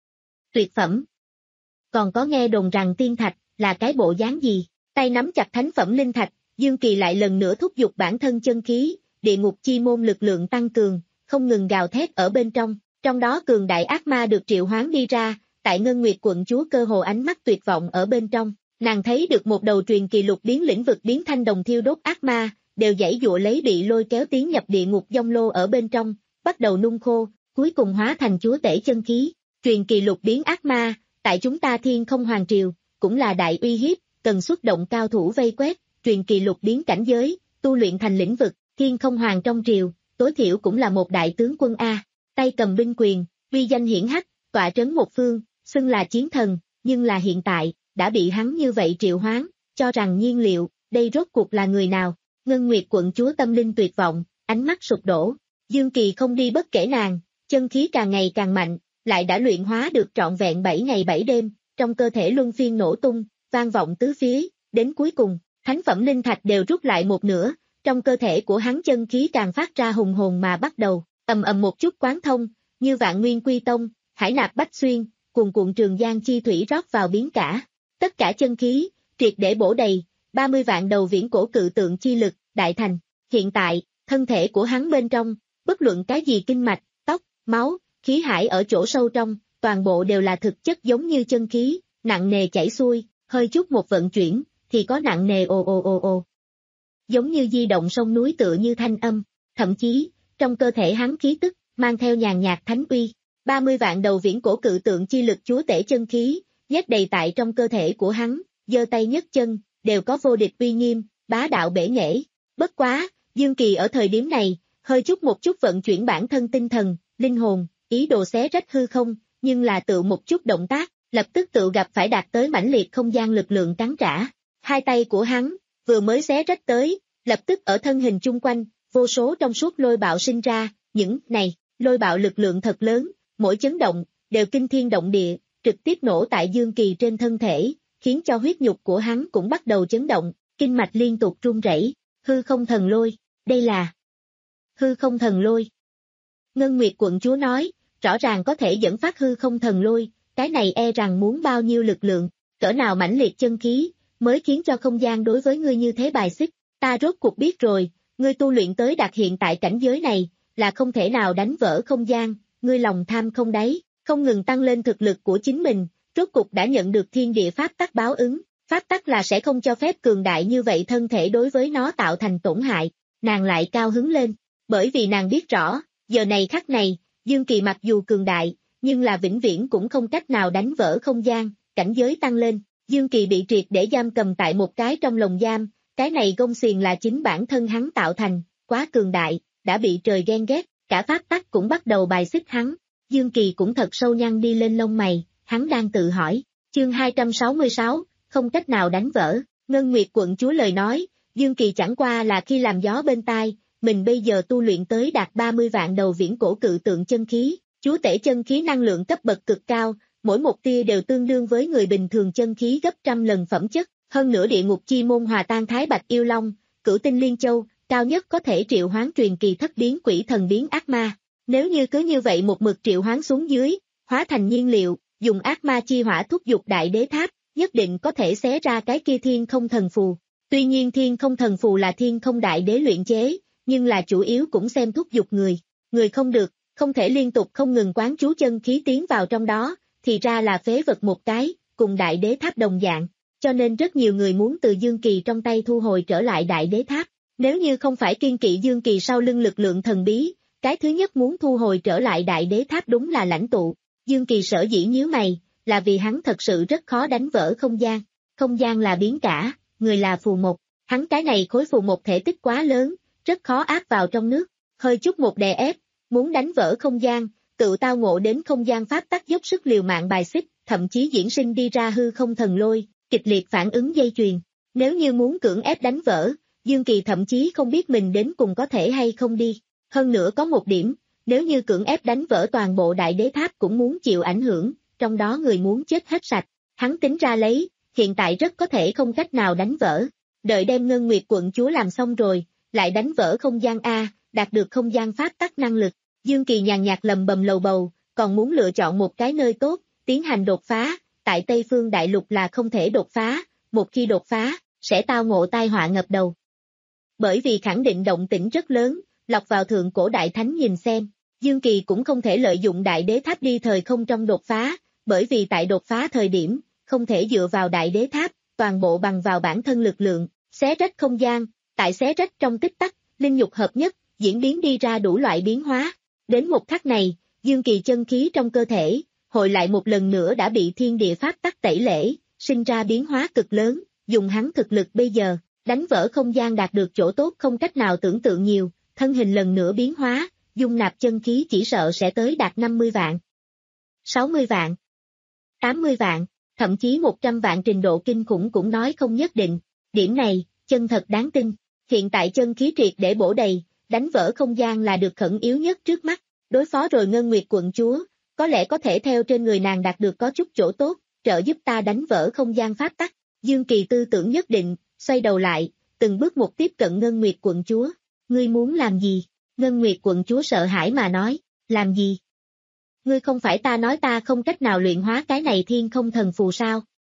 Tuyệt phẩm. Còn có nghe đồn rằng tiên thạch, là cái bộ dáng gì? Tay nắm chặt thánh phẩm linh thạch, Dương Kỳ lại lần nữa thúc giục bản thân chân khí, địa ngục chi môn lực lượng tăng cường, không ngừng gào thét ở bên trong, trong đó cường đại ác ma được triệu hoán đi ra, tại Ngân Nguyệt quận chúa cơ hồ ánh mắt tuyệt vọng ở bên trong, nàng thấy được một đầu truyền kỳ lục biến lĩnh vực biến thanh đồng thiêu đốt ác ma, đều giãy giụa lấy bị lôi kéo tiến nhập địa ngục dông lô ở bên trong, bắt đầu nung khô, cuối cùng hóa thành chúa tể chân khí, truyền kỳ lục biến ác ma, tại chúng ta Thiên Không Hoàng triều, cũng là đại uy hiếp, cần xuất động cao thủ vây quét, truyền kỳ lục biến cảnh giới, tu luyện thành lĩnh vực, Thiên Không Hoàng trong triều, tối thiểu cũng là một đại tướng quân A, tay cầm binh quyền, uy danh hiển hách, tọa trấn một phương, xưng là chiến thần, nhưng là hiện tại, đã bị hắn như vậy triệu hoán, cho rằng nhiên liệu, đây rốt cuộc là người nào, Ngân Nguyệt quận chúa tâm linh tuyệt vọng, ánh mắt sụp đổ, Dương Kỳ không đi bất kể nàng, chân khí càng ngày càng mạnh, lại đã luyện hóa được trọn vẹn bảy ngày bảy đêm, trong cơ thể luân phiên nổ tung, vang vọng tứ phía, đến cuối cùng, thánh phẩm linh thạch đều rút lại một nửa, trong cơ thể của hắn chân khí càng phát ra hùng hồn mà bắt đầu, ầm ầm một chút quán thông, như vạn nguyên quy tông, hải nạp bách xuyên, cuồn cuộn trường giang chi thủy rót vào biến cả. Tất cả chân khí, triệt để bổ đầy, ba mươi vạn đầu viễn cổ cự tượng chi lực, đại thành. Hiện tại, thân thể của hắn bên trong, bất luận cái gì kinh mạch, tóc, máu, khí hải ở chỗ sâu trong, toàn bộ đều là thực chất giống như chân khí, nặng nề chảy xuôi, hơi chút một vận chuyển, thì có nặng nề ồ ồ ồ ồ. Giống như di động sông núi tựa như thanh âm, thậm chí, trong cơ thể hắn khí tức, mang theo nhàn nhạt thánh uy, ba mươi vạn đầu viễn cổ cự tượng chi lực chúa tể chân khí, nhét đầy tại trong cơ thể của hắn, giơ tay nhấc chân, đều có vô địch uy nghiêm, bá đạo bể nghệ. Bất quá, Dương Kỳ ở thời điểm này, hơi chút một chút vận chuyển bản thân tinh thần, linh hồn, ý đồ xé rách hư không, nhưng là tự một chút động tác, lập tức tự gặp phải đạt tới mãnh liệt không gian lực lượng cắn trả. Hai tay của hắn, vừa mới xé rách tới, lập tức ở thân hình chung quanh, vô số trong suốt lôi bạo sinh ra, những này, lôi bạo lực lượng thật lớn, mỗi chấn động, đều kinh thiên động địa, trực tiếp nổ tại Dương Kỳ trên thân thể, khiến cho huyết nhục của hắn cũng bắt đầu chấn động, kinh mạch liên tục run rẩy. Hư không thần lôi, đây là hư không thần lôi. Ngân Nguyệt quận chúa nói, rõ ràng có thể dẫn phát hư không thần lôi, cái này e rằng muốn bao nhiêu lực lượng, cỡ nào mãnh liệt chân khí, mới khiến cho không gian đối với ngươi như thế bài xích. Ta rốt cuộc biết rồi, ngươi tu luyện tới đạt hiện tại cảnh giới này, là không thể nào đánh vỡ không gian, ngươi lòng tham không đáy, không ngừng tăng lên thực lực của chính mình, rốt cuộc đã nhận được thiên địa pháp tắc báo ứng. Pháp tắc là sẽ không cho phép cường đại như vậy thân thể đối với nó tạo thành tổn hại, nàng lại cao hứng lên, bởi vì nàng biết rõ, giờ này khắc này, Dương Kỳ mặc dù cường đại, nhưng là vĩnh viễn cũng không cách nào đánh vỡ không gian, cảnh giới tăng lên, Dương Kỳ bị triệt để giam cầm tại một cái trong lồng giam, cái này gông xiềng là chính bản thân hắn tạo thành, quá cường đại, đã bị trời ghen ghét, cả pháp tắc cũng bắt đầu bài xích hắn, Dương Kỳ cũng thật sâu nhăn đi lên lông mày, hắn đang tự hỏi, chương hai trăm sáu mươi sáu, không cách nào đánh vỡ, Ngân Nguyệt quận chúa lời nói, Dương Kỳ chẳng qua là khi làm gió bên tai, mình bây giờ tu luyện tới đạt ba mươi vạn đầu viễn cổ cự tượng chân khí, chúa tể chân khí năng lượng cấp bậc cực cao, mỗi một tia đều tương đương với người bình thường chân khí gấp trăm lần phẩm chất, hơn nữa địa ngục chi môn hòa tan thái bạch yêu long, cửu tinh liên châu, cao nhất có thể triệu hoán truyền kỳ thất biến quỷ thần biến ác ma, nếu như cứ như vậy một mực triệu hoán xuống dưới, hóa thành nhiên liệu, dùng ác ma chi hỏa thúc dục đại đế tháp, nhất định có thể xé ra cái kia thiên không thần phù. Tuy nhiên thiên không thần phù là thiên không đại đế luyện chế, nhưng là chủ yếu cũng xem thúc dục người. Người không được, không thể liên tục không ngừng quán chú chân khí tiến vào trong đó, thì ra là phế vật một cái, cùng đại đế tháp đồng dạng. Cho nên rất nhiều người muốn từ Dương Kỳ trong tay thu hồi trở lại đại đế tháp. Nếu như không phải kiên kỵ Dương Kỳ sau lưng lực lượng thần bí, cái thứ nhất muốn thu hồi trở lại đại đế tháp đúng là lãnh tụ. Dương Kỳ sở dĩ nhíu mày, là vì hắn thật sự rất khó đánh vỡ không gian. Không gian là biến cả, người là phù một. Hắn cái này khối phù một thể tích quá lớn, rất khó áp vào trong nước. Hơi chút một đè ép, muốn đánh vỡ không gian, tự tao ngộ đến không gian pháp tắc dốc sức liều mạng bài xích, thậm chí diễn sinh đi ra hư không thần lôi, kịch liệt phản ứng dây chuyền. Nếu như muốn cưỡng ép đánh vỡ, Dương Kỳ thậm chí không biết mình đến cùng có thể hay không đi. Hơn nữa có một điểm, nếu như cưỡng ép đánh vỡ toàn bộ đại đế tháp cũng muốn chịu ảnh hưởng, trong đó người muốn chết hết sạch. Hắn tính ra lấy, hiện tại rất có thể không cách nào đánh vỡ. Đợi đem Ngân Nguyệt quận chúa làm xong rồi, lại đánh vỡ không gian A, đạt được không gian pháp tắc năng lực. Dương Kỳ nhàn nhạt lầm bầm lầu bầu, còn muốn lựa chọn một cái nơi tốt, tiến hành đột phá, tại Tây Phương Đại Lục là không thể đột phá, một khi đột phá, sẽ tao ngộ tai họa ngập đầu. Bởi vì khẳng định động tĩnh rất lớn, lọc vào thượng cổ đại thánh nhìn xem, Dương Kỳ cũng không thể lợi dụng đại đế tháp đi thời không trong đột phá, bởi vì tại đột phá thời điểm, không thể dựa vào đại đế tháp, toàn bộ bằng vào bản thân lực lượng, xé rách không gian, tại xé rách trong tích tắc, linh nhục hợp nhất, diễn biến đi ra đủ loại biến hóa. Đến một khắc này, Dương Kỳ chân khí trong cơ thể, hội lại một lần nữa đã bị thiên địa pháp tắc tẩy lễ, sinh ra biến hóa cực lớn, dùng hắn thực lực bây giờ, đánh vỡ không gian đạt được chỗ tốt không cách nào tưởng tượng nhiều, thân hình lần nữa biến hóa, dung nạp chân khí chỉ sợ sẽ tới đạt năm mươi vạn, sáu mươi vạn, tám mươi vạn, thậm chí một trăm vạn trình độ kinh khủng cũng nói không nhất định. Điểm này, chân thật đáng tin. Hiện tại chân khí triệt để bổ đầy, đánh vỡ không gian là được khẩn yếu nhất trước mắt. Đối phó rồi Ngân Nguyệt quận chúa, có lẽ có thể theo trên người nàng đạt được có chút chỗ tốt, trợ giúp ta đánh vỡ không gian pháp tắc. Dương Kỳ tư tưởng nhất định, xoay đầu lại, từng bước một tiếp cận Ngân Nguyệt quận chúa. Ngươi muốn làm gì? Ngân Nguyệt quận chúa sợ hãi mà nói, làm gì? Ngươi không phải ta nói ta không cách nào luyện hóa cái này thiên không thần phù sao?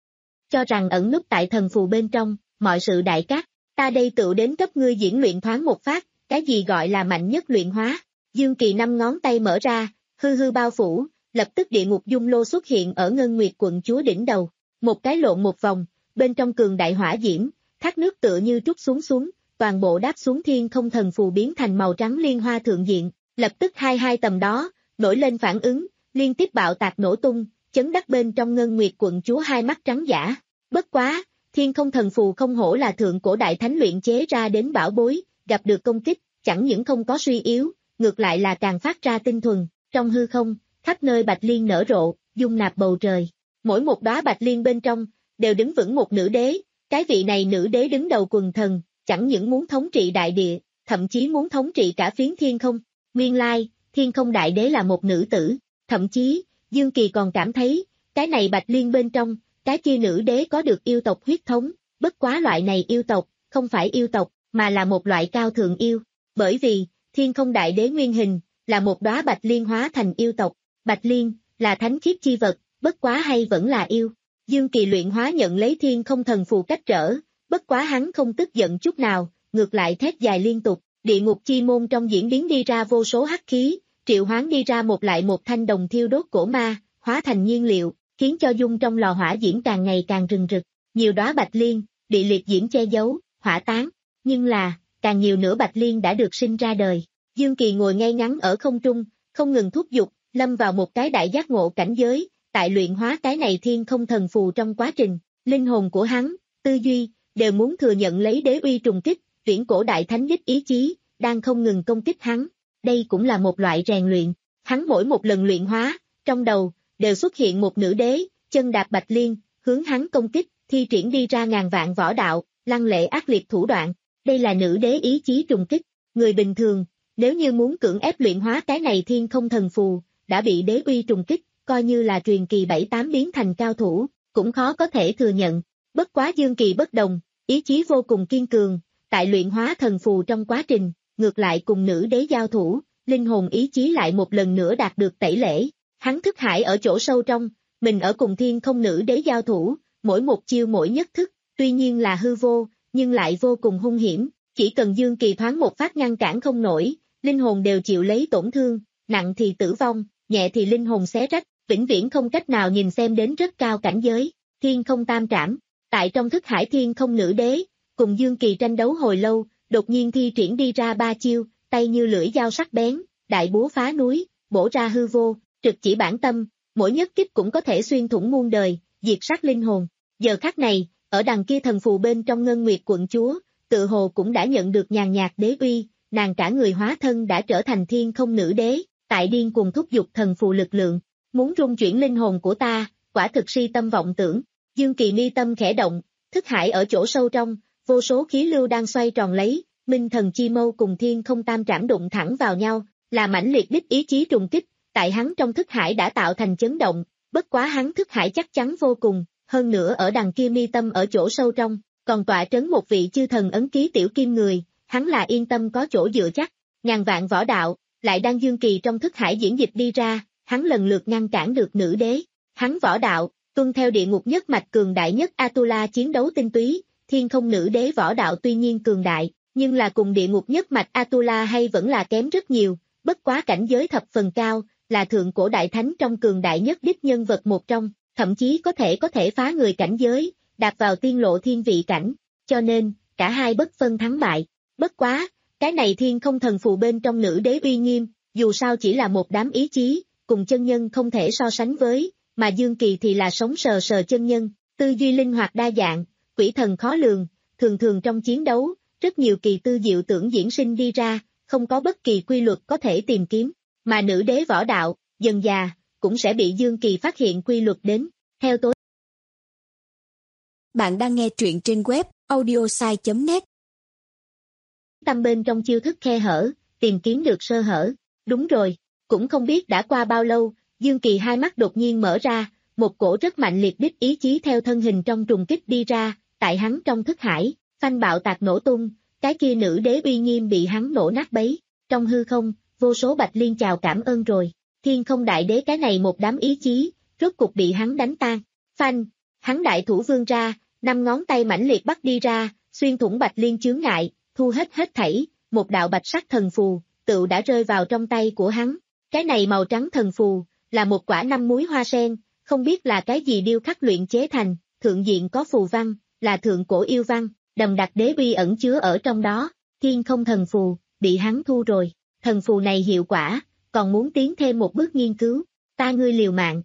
Cho rằng ẩn núp tại thần phù bên trong, mọi sự đại cát, ta đây tự đến cấp ngươi diễn luyện thoáng một phát, cái gì gọi là mạnh nhất luyện hóa? Dương Kỳ năm ngón tay mở ra, hư hư bao phủ, lập tức địa ngục dung lô xuất hiện ở Ngân Nguyệt quận chúa đỉnh đầu, một cái lộn một vòng, bên trong cường đại hỏa diễm, thác nước tựa như trút xuống xuống, toàn bộ đáp xuống thiên không thần phù biến thành màu trắng liên hoa thượng diện, lập tức hai hai tầm đó, nổi lên phản ứng, liên tiếp bạo tạc nổ tung, chấn đắc bên trong Ngân Nguyệt quận chúa hai mắt trắng dã. Bất quá, thiên không thần phù không hổ là thượng cổ đại thánh luyện chế ra đến bảo bối, gặp được công kích, chẳng những không có suy yếu, ngược lại là càng phát ra tinh thuần, trong hư không, khắp nơi bạch liên nở rộ, dung nạp bầu trời. Mỗi một đóa bạch liên bên trong, đều đứng vững một nữ đế, cái vị này nữ đế đứng đầu quần thần, chẳng những muốn thống trị đại địa, thậm chí muốn thống trị cả phiến thiên không. Nguyên lai, thiên không đại đế là một nữ tử, thậm chí, Dương Kỳ còn cảm thấy, cái này bạch liên bên trong, cái kia nữ đế có được yêu tộc huyết thống, bất quá loại này yêu tộc, không phải yêu tộc, mà là một loại cao thượng yêu, bởi vì, thiên không đại đế nguyên hình, là một đóa bạch liên hóa thành yêu tộc, bạch liên, là thánh khiết chi vật, bất quá hay vẫn là yêu. Dương Kỳ luyện hóa nhận lấy thiên không thần phù cách trở, bất quá hắn không tức giận chút nào, ngược lại thét dài liên tục, địa ngục chi môn trong diễn biến đi ra vô số hắc khí, triệu hoán đi ra một lại một thanh đồng thiêu đốt cổ ma, hóa thành nhiên liệu, khiến cho dung trong lò hỏa diễm càng ngày càng rừng rực, nhiều đóa bạch liên, bị liệt diễm che giấu, hỏa tán, nhưng là, càng nhiều nữa bạch liên đã được sinh ra đời. Dương Kỳ ngồi ngay ngắn ở không trung, không ngừng thúc giục, lâm vào một cái đại giác ngộ cảnh giới, tại luyện hóa cái này thiên không thần phù trong quá trình, linh hồn của hắn, tư duy, đều muốn thừa nhận lấy đế uy trùng kích, tuyển cổ đại thánh đích ý chí, đang không ngừng công kích hắn. Đây cũng là một loại rèn luyện, hắn mỗi một lần luyện hóa, trong đầu, đều xuất hiện một nữ đế, chân đạp bạch liên, hướng hắn công kích, thi triển đi ra ngàn vạn võ đạo, lăng lệ ác liệt thủ đoạn. Đây là nữ đế ý chí trùng kích, người bình thường, nếu như muốn cưỡng ép luyện hóa cái này thiên không thần phù, đã bị đế uy trùng kích, coi như là truyền kỳ bảy tám biến thành cao thủ, cũng khó có thể thừa nhận. Bất quá Dương Kỳ bất đồng, ý chí vô cùng kiên cường, tại luyện hóa thần phù trong quá trình, ngược lại cùng nữ đế giao thủ, linh hồn ý chí lại một lần nữa đạt được tẩy lễ. Hắn thức hải ở chỗ sâu trong, mình ở cùng thiên không nữ đế giao thủ, mỗi một chiêu mỗi nhất thức, tuy nhiên là hư vô, nhưng lại vô cùng hung hiểm, chỉ cần Dương Kỳ thoáng một phát ngăn cản không nổi, linh hồn đều chịu lấy tổn thương, nặng thì tử vong, nhẹ thì linh hồn xé rách, vĩnh viễn không cách nào nhìn xem đến rất cao cảnh giới. Thiên không tam trảm, tại trong thức hải thiên không nữ đế, cùng Dương Kỳ tranh đấu hồi lâu, đột nhiên thi triển đi ra ba chiêu, tay như lưỡi dao sắc bén, đại búa phá núi, bổ ra hư vô, trực chỉ bản tâm, mỗi nhất kích cũng có thể xuyên thủng muôn đời, diệt sát linh hồn. Giờ khắc này, ở đằng kia thần phù bên trong Ngân Nguyệt quận chúa, tự hồ cũng đã nhận được nhàn nhạt đế uy, nàng cả người hóa thân đã trở thành thiên không nữ đế, tại điên cuồng thúc giục thần phù lực lượng, muốn rung chuyển linh hồn của ta, quả thực si tâm vọng tưởng. Dương Kỳ mi tâm khẽ động, thức hải ở chỗ sâu trong, vô số khí lưu đang xoay tròn lấy, minh thần chi mâu cùng thiên không tam trảm đụng thẳng vào nhau, là mãnh liệt đích ý chí trùng kích, tại hắn trong thức hải đã tạo thành chấn động, bất quá hắn thức hải chắc chắn vô cùng, hơn nữa ở đằng kia mi tâm ở chỗ sâu trong, còn tọa trấn một vị chư thần ấn ký tiểu kim người, hắn là yên tâm có chỗ dựa chắc. Ngàn vạn võ đạo, lại đang Dương Kỳ trong thức hải diễn dịch đi ra, hắn lần lượt ngăn cản được nữ đế. Hắn võ đạo, tuân theo địa ngục nhất mạch cường đại nhất Atula chiến đấu tinh túy, thiên không nữ đế võ đạo tuy nhiên cường đại, nhưng là cùng địa ngục nhất mạch Atula hay vẫn là kém rất nhiều, bất quá cảnh giới thập phần cao, là thượng cổ đại thánh trong cường đại nhất đích nhân vật một trong, thậm chí có thể có thể phá người cảnh giới, đạp vào tiên lộ thiên vị cảnh, cho nên, cả hai bất phân thắng bại. Bất quá, cái này thiên không thần phù bên trong nữ đế uy nghiêm, dù sao chỉ là một đám ý chí, cùng chân nhân không thể so sánh với, mà Dương Kỳ thì là sống sờ sờ chân nhân, tư duy linh hoạt đa dạng, quỷ thần khó lường, thường thường trong chiến đấu, rất nhiều kỳ tư diệu tưởng diễn sinh đi ra, không có bất kỳ quy luật có thể tìm kiếm, mà nữ đế võ đạo, dần già, cũng sẽ bị Dương Kỳ phát hiện quy luật đến, theo tối. Bạn đang nghe truyện trên web audiosai chấm net. Tâm bên trong chiêu thức khe hở, tìm kiếm được sơ hở, đúng rồi, cũng không biết đã qua bao lâu, Dương Kỳ hai mắt đột nhiên mở ra, một cổ rất mạnh liệt đích ý chí theo thân hình trong trùng kích đi ra, tại hắn trong thức hải, phanh bạo tạc nổ tung, cái kia nữ đế uy nghiêm bị hắn nổ nát bấy, trong hư không, vô số bạch liên chào cảm ơn rồi, thiên không đại đế cái này một đám ý chí, rốt cục bị hắn đánh tan, phanh, hắn đại thủ vươn ra, năm ngón tay mãnh liệt bắt đi ra, xuyên thủng bạch liên chướng ngại, thu hết hết thảy, một đạo bạch sắc thần phù, tựu đã rơi vào trong tay của hắn, cái này màu trắng thần phù, là một quả năm múi hoa sen, không biết là cái gì điêu khắc luyện chế thành, thượng diện có phù văn, là thượng cổ yêu văn, đầm đặc đế uy ẩn chứa ở trong đó, thiên không thần phù, bị hắn thu rồi, thần phù này hiệu quả, còn muốn tiến thêm một bước nghiên cứu, ta ngươi liều mạng.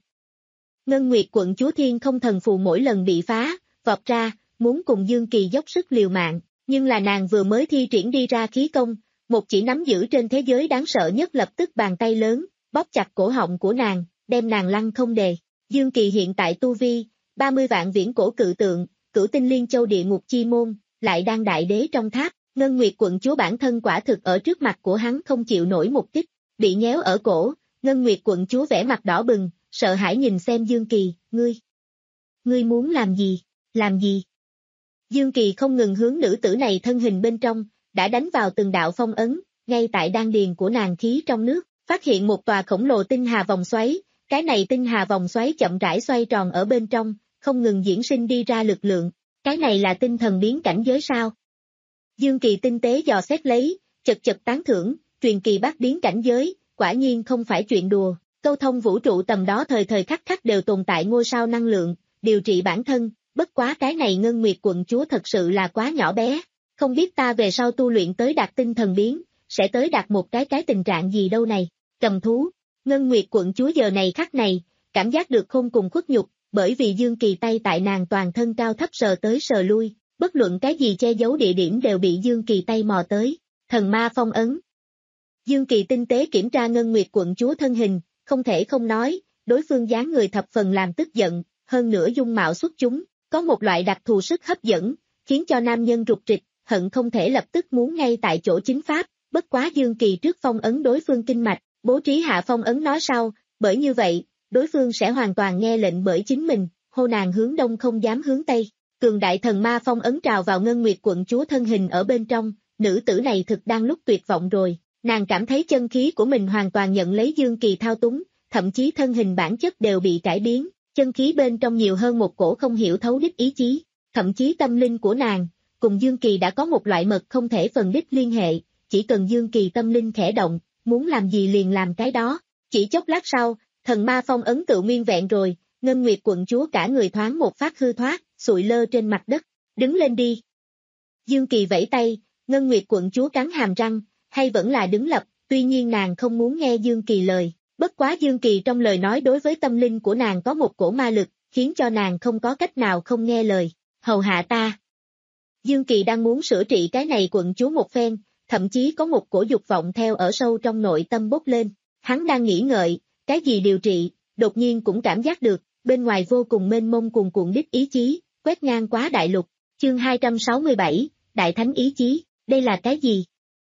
Ngân Nguyệt quận chúa thiên không thần phù mỗi lần bị phá, vọt ra, muốn cùng Dương Kỳ dốc sức liều mạng, nhưng là nàng vừa mới thi triển đi ra khí công, một chỉ nắm giữ trên thế giới đáng sợ nhất lập tức bàn tay lớn, bóp chặt cổ họng của nàng, đem nàng lăn không đề. Dương Kỳ hiện tại tu vi, ba mươi vạn viễn cổ cự tượng, cửu tinh liên châu địa ngục chi môn, lại đang đại đế trong tháp, Ngân Nguyệt quận chúa bản thân quả thực ở trước mặt của hắn không chịu nổi một kích, bị nhéo ở cổ, Ngân Nguyệt quận chúa vẻ mặt đỏ bừng, sợ hãi nhìn xem Dương Kỳ, ngươi, ngươi muốn làm gì, làm gì? Dương Kỳ không ngừng hướng nữ tử này thân hình bên trong, đã đánh vào từng đạo phong ấn, ngay tại đan điền của nàng khí trong nước, phát hiện một tòa khổng lồ tinh hà vòng xoáy, cái này tinh hà vòng xoáy chậm rãi xoay tròn ở bên trong, không ngừng diễn sinh đi ra lực lượng, cái này là tinh thần biến cảnh giới sao? Dương Kỳ tinh tế dò xét lấy, chật chật tán thưởng, truyền kỳ bát biến cảnh giới, quả nhiên không phải chuyện đùa, câu thông vũ trụ tầm đó thời thời khắc khắc đều tồn tại ngôi sao năng lượng, điều trị bản thân, bất quá cái này Ngân Nguyệt quận chúa thật sự là quá nhỏ bé, không biết ta về sau tu luyện tới đạt tinh thần biến, sẽ tới đạt một cái cái tình trạng gì đâu này, cầm thú, Ngân Nguyệt quận chúa giờ này khắc này, cảm giác được khôn cùng khuất nhục, bởi vì Dương Kỳ tay tại nàng toàn thân cao thấp sờ tới sờ lui, bất luận cái gì che giấu địa điểm đều bị Dương Kỳ tay mò tới, thần ma phong ấn. Dương Kỳ tinh tế kiểm tra Ngân Nguyệt quận chúa thân hình, không thể không nói, đối phương dáng người thập phần làm tức giận, hơn nữa dung mạo xuất chúng, có một loại đặc thù sức hấp dẫn, khiến cho nam nhân rụt rịch, hận không thể lập tức muốn ngay tại chỗ chính pháp, bất quá Dương Kỳ trước phong ấn đối phương kinh mạch, bố trí hạ phong ấn nói sau, bởi như vậy, đối phương sẽ hoàn toàn nghe lệnh bởi chính mình, hô nàng hướng đông không dám hướng tây. Cường đại thần ma phong ấn trào vào Ngân Nguyệt quận chúa thân hình ở bên trong, nữ tử này thực đang lúc tuyệt vọng rồi, nàng cảm thấy chân khí của mình hoàn toàn nhận lấy Dương Kỳ thao túng, thậm chí thân hình bản chất đều bị cải biến, chân khí bên trong nhiều hơn một cổ không hiểu thấu đích ý chí, thậm chí tâm linh của nàng, cùng Dương Kỳ đã có một loại mật không thể phần đích liên hệ, chỉ cần Dương Kỳ tâm linh khẽ động, muốn làm gì liền làm cái đó, chỉ chốc lát sau, thần ma phong ấn tự nguyên vẹn rồi, Ngân Nguyệt quận chúa cả người thoáng một phát hư thoát, sụi lơ trên mặt đất, đứng lên đi. Dương Kỳ vẫy tay, Ngân Nguyệt quận chúa cắn hàm răng, hay vẫn là đứng lập, tuy nhiên nàng không muốn nghe Dương Kỳ lời, bất quá Dương Kỳ trong lời nói đối với tâm linh của nàng có một cổ ma lực, khiến cho nàng không có cách nào không nghe lời, hầu hạ ta. Dương Kỳ đang muốn sửa trị cái này quận chúa một phen, thậm chí có một cổ dục vọng theo ở sâu trong nội tâm bốc lên, hắn đang nghĩ ngợi, cái gì điều trị, đột nhiên cũng cảm giác được, bên ngoài vô cùng mênh mông cuồn cuộn đích ý chí, quét ngang quá đại lục, chương hai trăm sáu mươi bảy, Đại Thánh ý chí, đây là cái gì?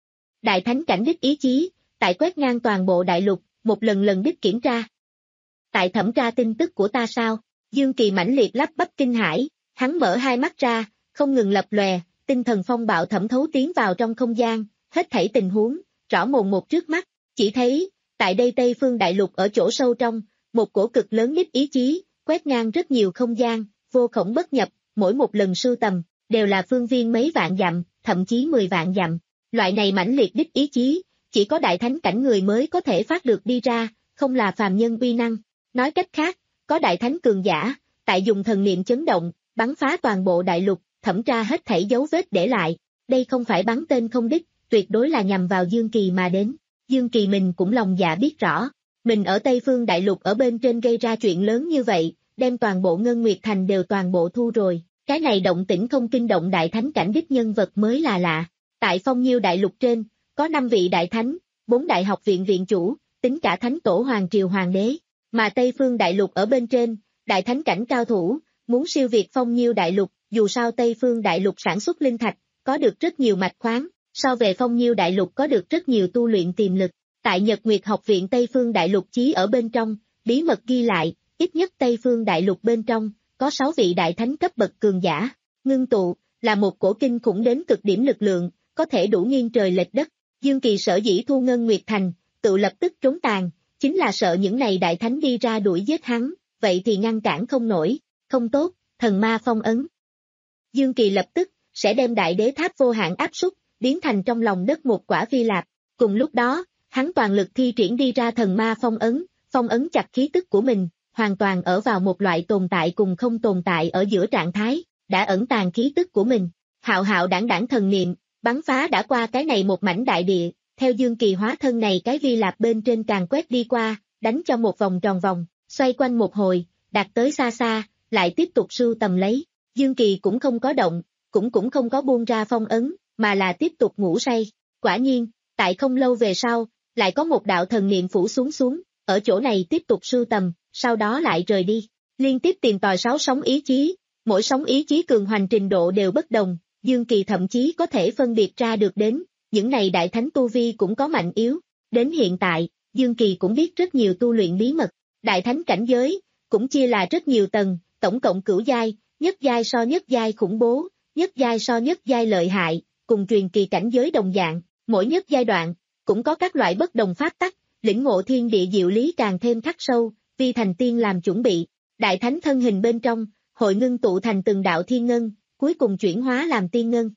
Đại Thánh cảnh đích ý chí, tại quét ngang toàn bộ đại lục, một lần lần đích kiểm tra. Tại thẩm tra tin tức của ta sao? Dương Kỳ mãnh liệt lắp bắp kinh hãi, hắn mở hai mắt ra, không ngừng lập lòe, tinh thần phong bạo thẩm thấu tiến vào trong không gian, hết thảy tình huống, rõ mồn một trước mắt, chỉ thấy, tại đây Tây Phương Đại Lục ở chỗ sâu trong, một cổ cực lớn đích ý chí, quét ngang rất nhiều không gian, vô khổng bất nhập, mỗi một lần sưu tầm, đều là phương viên mấy vạn dặm, thậm chí mười vạn dặm. Loại này mãnh liệt đích ý chí, chỉ có đại thánh cảnh người mới có thể phát được đi ra, không là phàm nhân uy năng. Nói cách khác, có đại thánh cường giả, tại dùng thần niệm chấn động, bắn phá toàn bộ đại lục, thẩm tra hết thảy dấu vết để lại. Đây không phải bắn tên không đích, tuyệt đối là nhằm vào Dương Kỳ mà đến. Dương Kỳ mình cũng lòng dạ biết rõ, mình ở Tây Phương Đại Lục ở bên trên gây ra chuyện lớn như vậy, đem toàn bộ Ngân Nguyệt Thành đều toàn bộ thu rồi, cái này động tĩnh không kinh động đại thánh cảnh đích nhân vật mới là lạ. Tại Phong Nhiêu Đại Lục trên, có năm vị đại thánh, bốn đại học viện viện chủ, tính cả thánh tổ hoàng triều hoàng đế, mà Tây Phương Đại Lục ở bên trên, đại thánh cảnh cao thủ, muốn siêu việt Phong Nhiêu Đại Lục, dù sao Tây Phương Đại Lục sản xuất linh thạch, có được rất nhiều mạch khoáng, so về Phong Nhiêu Đại Lục có được rất nhiều tu luyện tiềm lực. Tại Nhật Nguyệt học viện Tây Phương Đại Lục chí ở bên trong, bí mật ghi lại, ít nhất Tây Phương Đại Lục bên trong, có sáu vị đại thánh cấp bậc cường giả, ngưng tụ, là một cổ kinh khủng đến cực điểm lực lượng, có thể đủ nghiêng trời lệch đất. Dương Kỳ sở dĩ thu Ngân Nguyệt Thành, tự lập tức trốn tàn, chính là sợ những này đại thánh đi ra đuổi giết hắn, vậy thì ngăn cản không nổi, không tốt, thần ma phong ấn. Dương Kỳ lập tức, sẽ đem đại đế tháp vô hạn áp súc, biến thành trong lòng đất một quả phi lạp. Cùng lúc đó, hắn toàn lực thi triển đi ra thần ma phong ấn, phong ấn chặt khí tức của mình, hoàn toàn ở vào một loại tồn tại cùng không tồn tại ở giữa trạng thái, đã ẩn tàng khí tức của mình. Hạo hạo đảng đảng thần niệm, bắn phá đã qua cái này một mảnh đại địa, theo Dương Kỳ hóa thân này cái vi lạp bên trên càng quét đi qua, đánh cho một vòng tròn vòng, xoay quanh một hồi, đạt tới xa xa, lại tiếp tục sưu tầm lấy. Dương Kỳ cũng không có động, cũng cũng không có buông ra phong ấn, mà là tiếp tục ngủ say. Quả nhiên, tại không lâu về sau, lại có một đạo thần niệm phủ xuống xuống, ở chỗ này tiếp tục sưu tầm, sau đó lại rời đi. Liên tiếp tìm tòi sáu sóng ý chí, mỗi sóng ý chí cường hoành trình độ đều bất đồng, Dương Kỳ thậm chí có thể phân biệt ra được đến, những này đại thánh tu vi cũng có mạnh yếu. Đến hiện tại, Dương Kỳ cũng biết rất nhiều tu luyện bí mật, đại thánh cảnh giới, cũng chia là rất nhiều tầng, tổng cộng cửu giai, nhất giai so nhất giai khủng bố, nhất giai so nhất giai lợi hại, cùng truyền kỳ cảnh giới đồng dạng, mỗi nhất giai đoạn, cũng có các loại bất đồng pháp tắc, lĩnh ngộ thiên địa diệu lý càng thêm khắc sâu, vì thành tiên làm chuẩn bị. Đại thánh thân hình bên trong, hội ngưng tụ thành từng đạo thiên ngân, cuối cùng chuyển hóa làm tiên ngân.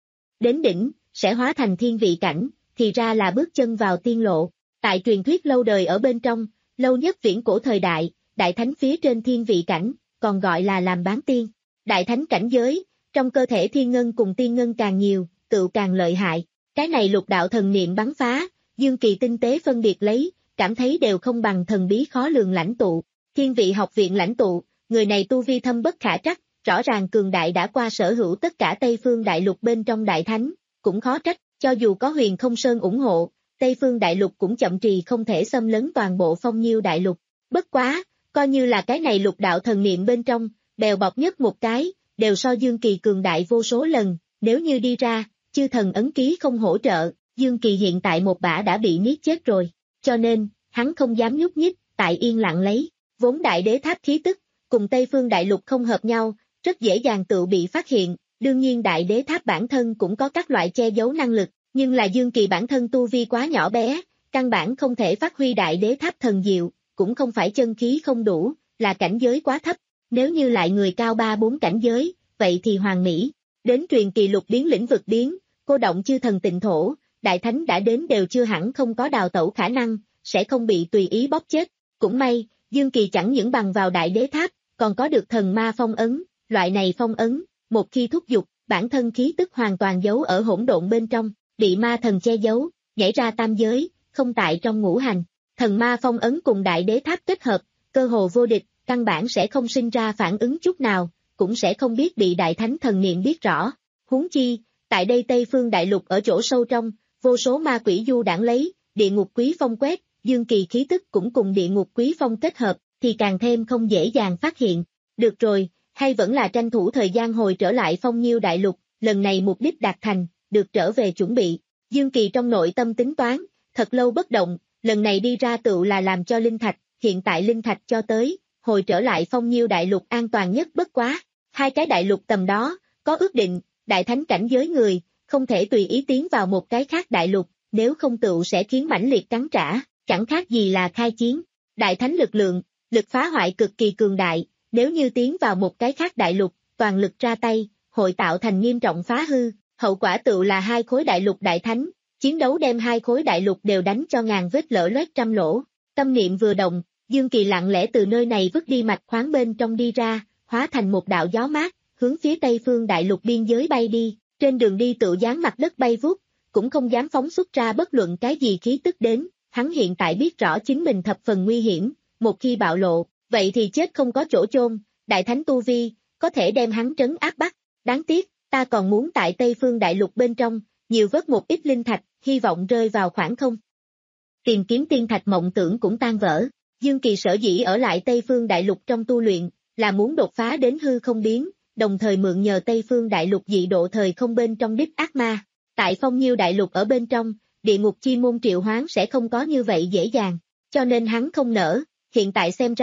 Đến đỉnh, sẽ hóa thành thiên vị cảnh, thì ra là bước chân vào tiên lộ. Tại truyền thuyết lâu đời ở bên trong, lâu nhất viễn cổ thời đại, đại thánh phía trên thiên vị cảnh, còn gọi là làm bán tiên. Đại thánh cảnh giới, trong cơ thể thiên ngân cùng tiên ngân càng nhiều, tự càng lợi hại. Cái này lục đạo thần niệm bắn phá, Dương Kỳ tinh tế phân biệt lấy, cảm thấy đều không bằng thần bí khó lường lãnh tụ. Thiên vị học viện lãnh tụ, người này tu vi thâm bất khả trắc, rõ ràng cường đại đã qua sở hữu tất cả Tây Phương Đại Lục bên trong đại thánh, cũng khó trách, cho dù có Huyền Không Sơn ủng hộ, Tây Phương Đại Lục cũng chậm trì không thể xâm lấn toàn bộ Phong Nhiêu Đại Lục. Bất quá, coi như là cái này lục đạo thần niệm bên trong, bèo bọc nhất một cái, đều so Dương Kỳ cường đại vô số lần, nếu như đi ra, chư thần ấn ký không hỗ trợ, Dương Kỳ hiện tại một bả đã bị niết chết rồi, cho nên, hắn không dám nhúc nhích, tại yên lặng lấy, vốn đại đế tháp khí tức, cùng Tây Phương Đại Lục không hợp nhau, rất dễ dàng tự bị phát hiện, đương nhiên đại đế tháp bản thân cũng có các loại che giấu năng lực, nhưng là Dương Kỳ bản thân tu vi quá nhỏ bé, căn bản không thể phát huy đại đế tháp thần diệu, cũng không phải chân khí không đủ, là cảnh giới quá thấp, nếu như lại người cao ba bốn cảnh giới, vậy thì hoàn mỹ. Đến truyền kỳ lục biến lĩnh vực biến, cô động chư thần tịnh thổ, đại thánh đã đến đều chưa hẳn không có đào tẩu khả năng, sẽ không bị tùy ý bóp chết. Cũng may, Dương Kỳ chẳng những bằng vào đại đế tháp, còn có được thần ma phong ấn, loại này phong ấn, một khi thúc giục, bản thân khí tức hoàn toàn giấu ở hỗn độn bên trong, bị ma thần che giấu, nhảy ra tam giới, không tại trong ngũ hành. Thần ma phong ấn cùng đại đế tháp kết hợp, cơ hồ vô địch, căn bản sẽ không sinh ra phản ứng chút nào, cũng sẽ không biết bị đại thánh thần niệm biết rõ. Huống chi, tại đây Tây Phương Đại Lục ở chỗ sâu trong, vô số ma quỷ du đảng lấy, địa ngục quý phong quét, Dương Kỳ khí tức cũng cùng địa ngục quý phong kết hợp, thì càng thêm không dễ dàng phát hiện. Được rồi, hay vẫn là tranh thủ thời gian hồi trở lại Phong Nhiêu Đại Lục, lần này mục đích đạt thành, được trở về chuẩn bị. Dương Kỳ trong nội tâm tính toán, thật lâu bất động, lần này đi ra tựu là làm cho linh thạch, hiện tại linh thạch cho tới, hồi trở lại Phong Nhiêu Đại Lục an toàn nhất bất quá. Hai cái đại lục tầm đó, có ước định, đại thánh cảnh giới người, không thể tùy ý tiến vào một cái khác đại lục, nếu không tựu sẽ khiến mãnh liệt cắn trả, chẳng khác gì là khai chiến. Đại thánh lực lượng, lực phá hoại cực kỳ cường đại, nếu như tiến vào một cái khác đại lục, toàn lực ra tay, hội tạo thành nghiêm trọng phá hư, hậu quả tựu là hai khối đại lục đại thánh, chiến đấu đem hai khối đại lục đều đánh cho ngàn vết lở loét trăm lỗ. Tâm niệm vừa động, Dương Kỳ lặng lẽ từ nơi này vứt đi mạch khoáng bên trong đi ra, hóa thành một đạo gió mát, hướng phía Tây Phương Đại Lục biên giới bay đi, trên đường đi tự dán mặt đất bay vút, cũng không dám phóng xuất ra bất luận cái gì khí tức đến, hắn hiện tại biết rõ chính mình thập phần nguy hiểm, một khi bạo lộ, vậy thì chết không có chỗ chôn, đại thánh tu vi, có thể đem hắn trấn áp bắt, đáng tiếc, ta còn muốn tại Tây Phương Đại Lục bên trong, nhiều vớt một ít linh thạch, hy vọng rơi vào khoảng không. Tìm kiếm tiên thạch mộng tưởng cũng tan vỡ, Dương Kỳ sở dĩ ở lại Tây Phương Đại Lục trong tu luyện, là muốn đột phá đến hư không biến, đồng thời mượn nhờ Tây Phương Đại Lục dị độ thời không bên trong đích ác ma. Tại Phong Nhiêu Đại Lục ở bên trong, địa ngục chi môn triệu hoán sẽ không có như vậy dễ dàng, cho nên hắn không nỡ, hiện tại xem ra,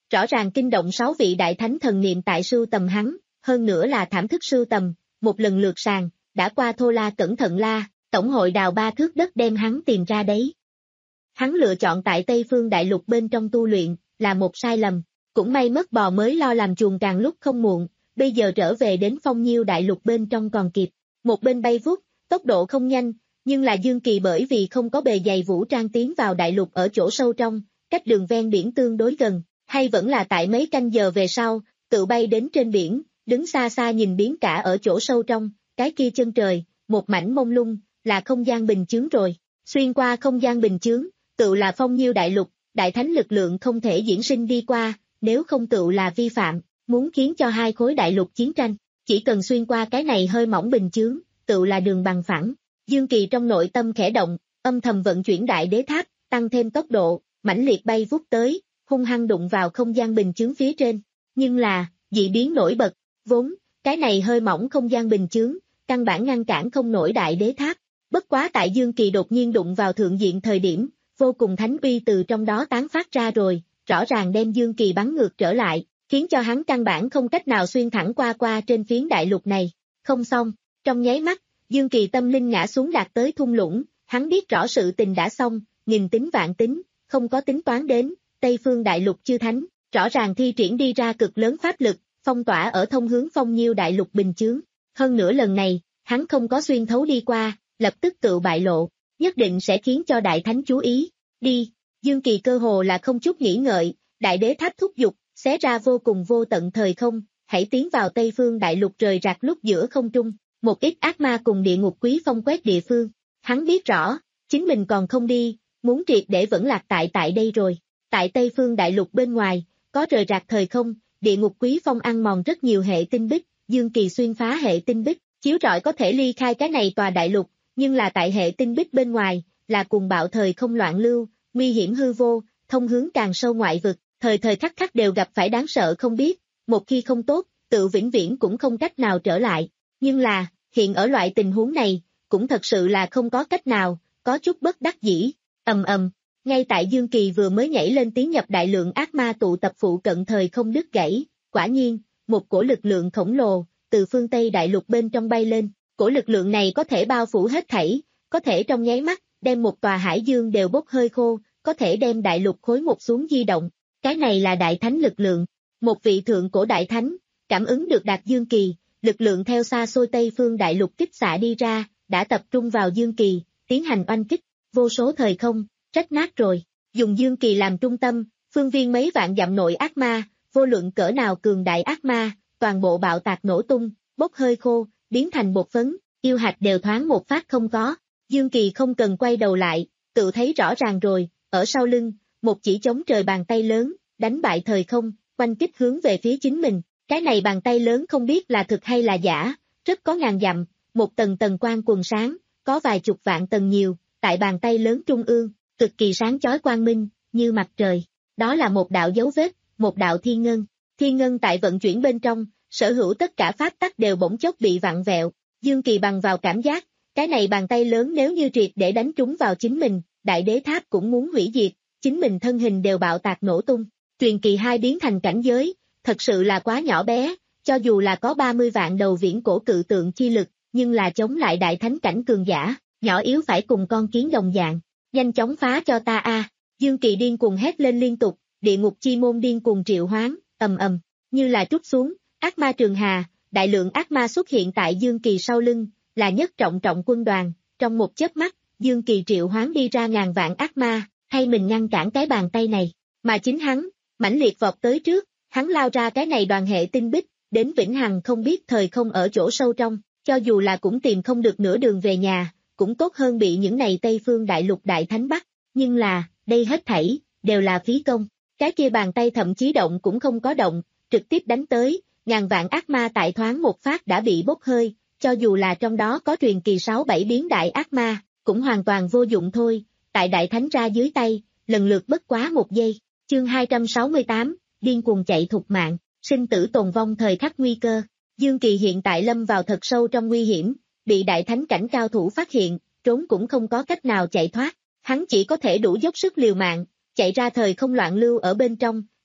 rõ ràng kinh động sáu vị đại thánh thần niệm tại sưu tầm hắn, hơn nữa là thảm thức sưu tầm, một lần lượt sàng, đã qua thô la cẩn thận la, tổng hội đào ba thước đất đem hắn tìm ra đấy. Hắn lựa chọn tại Tây Phương Đại Lục bên trong tu luyện, là một sai lầm, cũng may mất bò mới lo làm chuồng càng lúc không muộn, bây giờ trở về đến Phong Nhiêu Đại Lục bên trong còn kịp, một bên bay vút, tốc độ không nhanh, nhưng là Dương Kỳ bởi vì không có bề dày vũ trang tiến vào Đại Lục ở chỗ sâu trong, cách đường ven biển tương đối gần, hay vẫn là tại mấy canh giờ về sau, tự bay đến trên biển, đứng xa xa nhìn biển cả ở chỗ sâu trong, cái kia chân trời, một mảnh mông lung, là không gian bình chướng rồi, xuyên qua không gian bình chướng, tự là Phong Nhiêu Đại Lục, đại thánh lực lượng không thể diễn sinh đi qua, nếu không tự là vi phạm, muốn khiến cho hai khối đại lục chiến tranh, chỉ cần xuyên qua cái này hơi mỏng bình chướng, tự là đường bằng phẳng. Dương Kỳ trong nội tâm khẽ động, âm thầm vận chuyển đại đế tháp, tăng thêm tốc độ, mãnh liệt bay vút tới, hung hăng đụng vào không gian bình chướng phía trên. Nhưng là, dị biến nổi bật, vốn, cái này hơi mỏng không gian bình chướng, căn bản ngăn cản không nổi đại đế tháp. Bất quá tại Dương Kỳ đột nhiên đụng vào thượng diện thời điểm, vô cùng thánh uy từ trong đó tán phát ra rồi, rõ ràng đem Dương Kỳ bắn ngược trở lại, khiến cho hắn căn bản không cách nào xuyên thẳng qua qua trên phiến đại lục này. Không xong, trong nháy mắt, Dương Kỳ tâm linh ngã xuống đạt tới thung lũng, hắn biết rõ sự tình đã xong, nghìn tính vạn tính, không có tính toán đến, Tây Phương Đại Lục chư thánh, rõ ràng thi triển đi ra cực lớn pháp lực, phong tỏa ở thông hướng Phong Nhiêu Đại Lục bình chướng. Hơn nữa lần này, hắn không có xuyên thấu đi qua, lập tức tự bại lộ, nhất định sẽ khiến cho đại thánh chú ý. Đi, Dương Kỳ cơ hồ là không chút nghĩ ngợi, đại đế tháp thúc giục, xé ra vô cùng vô tận thời không, hãy tiến vào Tây Phương Đại Lục rời rạc lúc giữa không trung, một ít ác ma cùng địa ngục quý phong quét địa phương. Hắn biết rõ, chính mình còn không đi, muốn triệt để vẫn lạc tại tại đây rồi. Tại Tây Phương Đại Lục bên ngoài, có rời rạc thời không, địa ngục quý phong ăn mòn rất nhiều hệ tinh bích, Dương Kỳ xuyên phá hệ tinh bích, chiếu rọi có thể ly khai cái này tòa đại lục, nhưng là tại hệ tinh bích bên ngoài, là cùng bạo thời không loạn lưu, nguy hiểm hư vô, thông hướng càng sâu ngoại vực, thời thời khắc khắc đều gặp phải đáng sợ không biết, một khi không tốt, tự vĩnh viễn cũng không cách nào trở lại. Nhưng là, hiện ở loại tình huống này, cũng thật sự là không có cách nào, có chút bất đắc dĩ, ầm ầm. Ngay tại Dương Kỳ vừa mới nhảy lên tiến nhập đại lượng ác ma tụ tập phụ cận thời không đứt gãy, quả nhiên, một cổ lực lượng khổng lồ, từ phương Tây đại lục bên trong bay lên, cổ lực lượng này có thể bao phủ hết thảy, có thể trong nháy mắt, đem một tòa hải dương đều bốc hơi khô, có thể đem đại lục khối một xuống di động, cái này là đại thánh lực lượng, một vị thượng cổ đại thánh, cảm ứng được đạt Dương Kỳ, lực lượng theo xa xôi Tây Phương đại lục kích xạ đi ra, đã tập trung vào Dương Kỳ, tiến hành oanh kích, vô số thời không, rách nát rồi, dùng Dương Kỳ làm trung tâm, phương viên mấy vạn dặm nội ác ma, vô luận cỡ nào cường đại ác ma, toàn bộ bạo tạc nổ tung, bốc hơi khô, biến thành bột phấn, yêu hạch đều thoáng một phát không có. Dương Kỳ không cần quay đầu lại, tự thấy rõ ràng rồi, ở sau lưng, một chỉ chống trời bàn tay lớn, đánh bại thời không, quanh kích hướng về phía chính mình. Cái này bàn tay lớn không biết là thực hay là giả, rất có ngàn dặm, một tầng tầng quang quần sáng, có vài chục vạn tầng nhiều, tại bàn tay lớn trung ương, cực kỳ sáng chói quang minh, như mặt trời. Đó là một đạo dấu vết, một đạo thiên ngân. Thiên ngân tại vận chuyển bên trong, sở hữu tất cả pháp tắc đều bỗng chốc bị vặn vẹo. Dương Kỳ bằng vào cảm giác, cái này bàn tay lớn nếu như triệt để đánh trúng vào chính mình, đại đế tháp cũng muốn hủy diệt, chính mình thân hình đều bạo tạc nổ tung. Truyền kỳ hai biến thành cảnh giới, thật sự là quá nhỏ bé, cho dù là có ba mươi vạn đầu viễn cổ cự tượng chi lực, nhưng là chống lại đại thánh cảnh cường giả, nhỏ yếu phải cùng con kiến đồng dạng. Nhanh chóng phá cho ta a! À. Dương Kỳ điên cuồng hét lên liên tục, địa ngục chi môn điên cuồng triệu hoán, ầm ầm, như là trút xuống, ác ma trường hà, đại lượng ác ma xuất hiện tại Dương Kỳ sau lưng, là nhất trọng trọng quân đoàn, trong một chớp mắt, Dương Kỳ triệu hoán đi ra ngàn vạn ác ma, thay mình ngăn cản cái bàn tay này, mà chính hắn, mãnh liệt vọt tới trước, hắn lao ra cái này đoàn hệ tinh bích, đến vĩnh hằng không biết thời không ở chỗ sâu trong, cho dù là cũng tìm không được nửa đường về nhà, cũng tốt hơn bị những này Tây Phương Đại Lục đại thánh bắt, nhưng là, đây hết thảy, đều là phí công, cái kia bàn tay thậm chí động cũng không có động, trực tiếp đánh tới, ngàn vạn ác ma tại thoáng một phát đã bị bốc hơi, cho dù là trong đó có truyền kỳ sáu bảy biến đại ác ma, cũng hoàn toàn vô dụng thôi, tại đại thánh ra dưới tay, lần lượt bất quá một giây, chương hai trăm sáu mươi tám, điên cuồng chạy thục mạng, sinh tử tồn vong thời khắc nguy cơ, Dương Kỳ hiện tại lâm vào thật sâu trong nguy hiểm, bị đại thánh cảnh cao thủ phát hiện, trốn cũng không có cách nào chạy thoát, hắn chỉ có thể đủ dốc sức liều mạng, chạy ra thời không loạn lưu ở bên trong,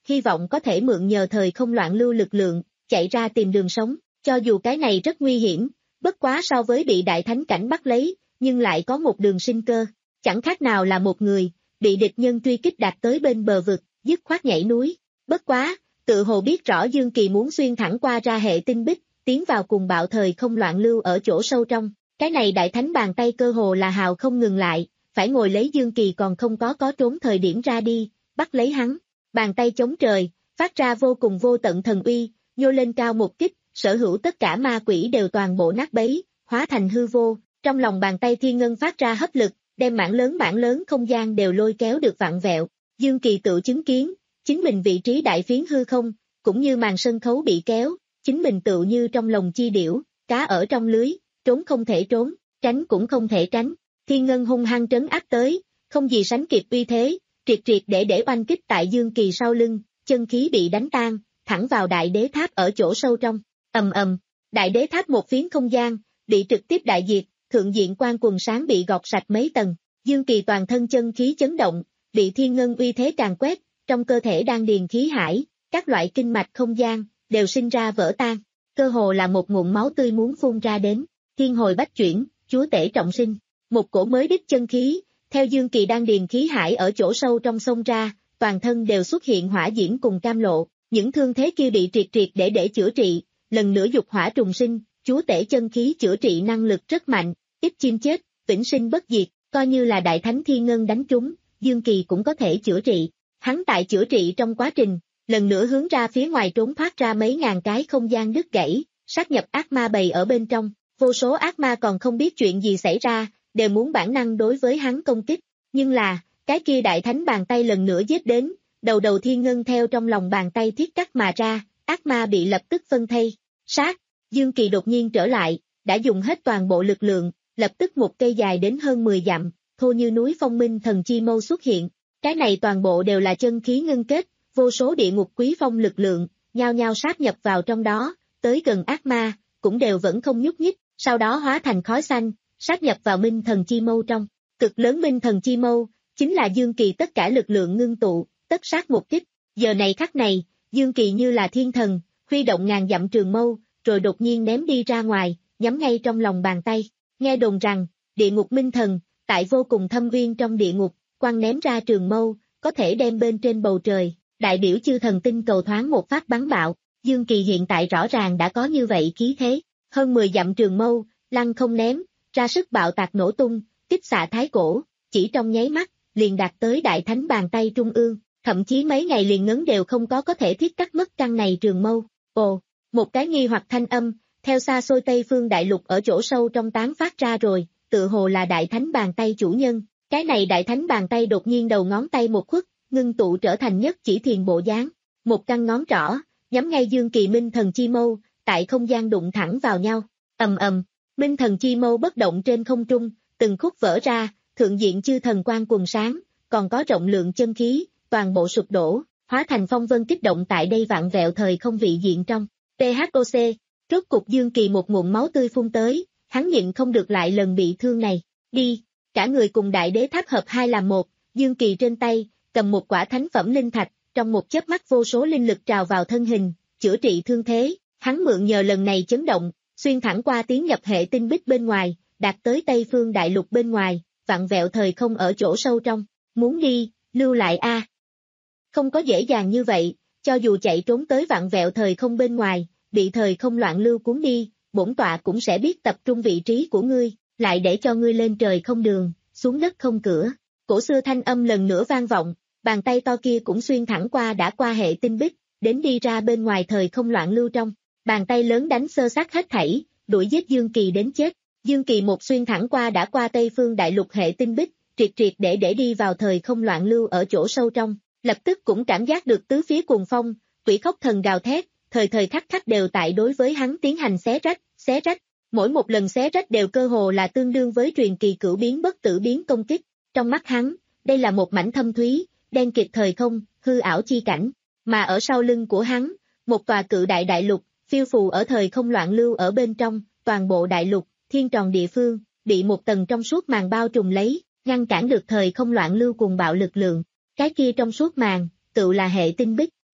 hy vọng có thể mượn nhờ thời không loạn lưu lực lượng, chạy ra tìm đường sống, cho dù cái này rất nguy hiểm, bất quá so với bị đại thánh cảnh bắt lấy, nhưng lại có một đường sinh cơ, chẳng khác nào là một người, bị địch nhân truy kích đạt tới bên bờ vực, dứt khoát nhảy núi, bất quá, tự hồ biết rõ Dương Kỳ muốn xuyên thẳng qua ra hệ tinh bích, tiến vào cùng bạo thời không loạn lưu ở chỗ sâu trong, cái này đại thánh bàn tay cơ hồ là hào không ngừng lại, phải ngồi lấy Dương Kỳ còn không có có trốn thời điểm ra đi, bắt lấy hắn, bàn tay chống trời, phát ra vô cùng vô tận thần uy, nhô lên cao một kích, sở hữu tất cả ma quỷ đều toàn bộ nát bấy, hóa thành hư vô, trong lòng bàn tay thiên ngân phát ra hấp lực, đem mảng lớn mảng lớn không gian đều lôi kéo được vặn vẹo, Dương Kỳ tự chứng kiến, chính mình vị trí đại phiến hư không, cũng như màn sân khấu bị kéo, chính mình tự như trong lồng chi điểu, cá ở trong lưới, trốn không thể trốn, tránh cũng không thể tránh, thiên ngân hung hăng trấn áp tới, không gì sánh kịp uy thế, triệt triệt để để oanh kích tại Dương Kỳ sau lưng, chân khí bị đánh tan, thẳng vào đại đế tháp ở chỗ sâu trong, ầm ầm, đại đế tháp một phiến không gian, bị trực tiếp đại diệt, thượng diện quan quần sáng bị gọt sạch mấy tầng, Dương Kỳ toàn thân chân khí chấn động, bị thiên ngân uy thế càn quét, trong cơ thể đang điền khí hải, các loại kinh mạch không gian, đều sinh ra vỡ tan, cơ hồ là một nguồn máu tươi muốn phun ra đến, thiên hồi bách chuyển, chúa tể trọng sinh, một cổ mới đích chân khí, theo Dương Kỳ đang điền khí hải ở chỗ sâu trong sông ra, toàn thân đều xuất hiện hỏa diễm cùng cam lộ, những thương thế kia bị triệt triệt để để chữa trị, lần nữa dục hỏa trùng sinh, chúa tể chân khí chữa trị năng lực rất mạnh, ít chim chết, vĩnh sinh bất diệt, coi như là đại thánh thiên ngân đánh trúng, Dương Kỳ cũng có thể chữa trị, hắn tại chữa trị trong quá trình, lần nữa hướng ra phía ngoài trốn thoát ra mấy ngàn cái không gian đứt gãy, sát nhập ác ma bầy ở bên trong, vô số ác ma còn không biết chuyện gì xảy ra, đều muốn bản năng đối với hắn công kích, nhưng là, cái kia đại thánh bàn tay lần nữa giết đến, đầu đầu thiên ngân theo trong lòng bàn tay thiết cắt mà ra, ác ma bị lập tức phân thây, sát, Dương Kỳ đột nhiên trở lại, đã dùng hết toàn bộ lực lượng, lập tức một cây dài đến hơn mười dặm, thô như núi phong minh thần chi mâu xuất hiện, cái này toàn bộ đều là chân khí ngưng kết, vô số địa ngục quý phong lực lượng, nhao nhao sát nhập vào trong đó, tới gần ác ma, cũng đều vẫn không nhúc nhích, sau đó hóa thành khói xanh, sát nhập vào minh thần chi mâu trong, cực lớn minh thần chi mâu, chính là Dương Kỳ tất cả lực lượng ngưng tụ, tất sát một kích, giờ này khắc này, Dương Kỳ như là thiên thần, huy động ngàn dặm trường mâu, rồi đột nhiên ném đi ra ngoài, nhắm ngay trong lòng bàn tay, nghe đồn rằng, địa ngục minh thần, tại vô cùng thâm uyên trong địa ngục, quăng ném ra trường mâu, có thể đem bên trên bầu trời, đại biểu chư thần tinh cầu thoáng một phát bắn bạo, Dương Kỳ hiện tại rõ ràng đã có như vậy khí thế, hơn mười dặm trường mâu, lăng không ném, ra sức bạo tạc nổ tung, kích xạ thái cổ, chỉ trong nháy mắt, liền đạt tới đại thánh bàn tay trung ương, thậm chí mấy ngày liền ngấn đều không có có thể thiết cắt mất căn này trường mâu, ồ, một cái nghi hoặc thanh âm, theo xa xôi Tây Phương Đại Lục ở chỗ sâu trong tán phát ra rồi, tự hồ là đại thánh bàn tay chủ nhân, cái này đại thánh bàn tay đột nhiên đầu ngón tay một khuất, ngưng tụ trở thành nhất chỉ thiền bộ dáng, một căn ngón trỏ, nhắm ngay Dương Kỳ minh thần chi mâu, tại không gian đụng thẳng vào nhau, ầm ầm, minh thần chi mâu bất động trên không trung, từng khúc vỡ ra, thượng diện chư thần quang quần sáng, còn có rộng lượng chân khí, toàn bộ sụp đổ, hóa thành phong vân kích động tại đây vạn vẹo thời không vị diện trong, tê hát o xê, rốt cục Dương Kỳ một ngụm máu tươi phun tới, hắn nhịn không được lại lần bị thương này, đi, cả người cùng đại đế tháp hợp hai làm một, Dương Kỳ trên tay, cầm một quả thánh phẩm linh thạch, trong một chớp mắt vô số linh lực trào vào thân hình, chữa trị thương thế, hắn mượn nhờ lần này chấn động, xuyên thẳng qua tiến nhập hệ tinh bích bên ngoài, đạt tới Tây Phương Đại Lục bên ngoài, vặn vẹo thời không ở chỗ sâu trong, muốn đi, lưu lại a. À. Không có dễ dàng như vậy, cho dù chạy trốn tới vặn vẹo thời không bên ngoài, bị thời không loạn lưu cuốn đi, bổn tọa cũng sẽ biết tập trung vị trí của ngươi, lại để cho ngươi lên trời không đường, xuống đất không cửa. Cổ xưa thanh âm lần nữa vang vọng, bàn tay to kia cũng xuyên thẳng qua đã qua hệ tinh bích, đến đi ra bên ngoài thời không loạn lưu trong, bàn tay lớn đánh xơ xác hết thảy, đuổi giết Dương Kỳ đến chết. Dương Kỳ một xuyên thẳng qua đã qua Tây Phương Đại Lục hệ tinh bích, triệt triệt để để đi vào thời không loạn lưu ở chỗ sâu trong, lập tức cũng cảm giác được tứ phía cuồng phong, quỷ khóc thần gào thét, thời thời khắc khắc đều tại đối với hắn tiến hành xé rách, xé rách, mỗi một lần xé rách đều cơ hồ là tương đương với truyền kỳ cửu biến bất tử biến công kích, trong mắt hắn, đây là một mảnh thâm thúy, đen kịt thời không, hư ảo chi cảnh, mà ở sau lưng của hắn, một tòa cự đại đại lục, phiêu phù ở thời không loạn lưu ở bên trong, toàn bộ đại lục, thiên tròn địa phương, bị một tầng trong suốt màn bao trùm lấy, ngăn cản được thời không loạn lưu cùng bạo lực lượng, cái kia trong suốt màn, tự là hệ tinh bích,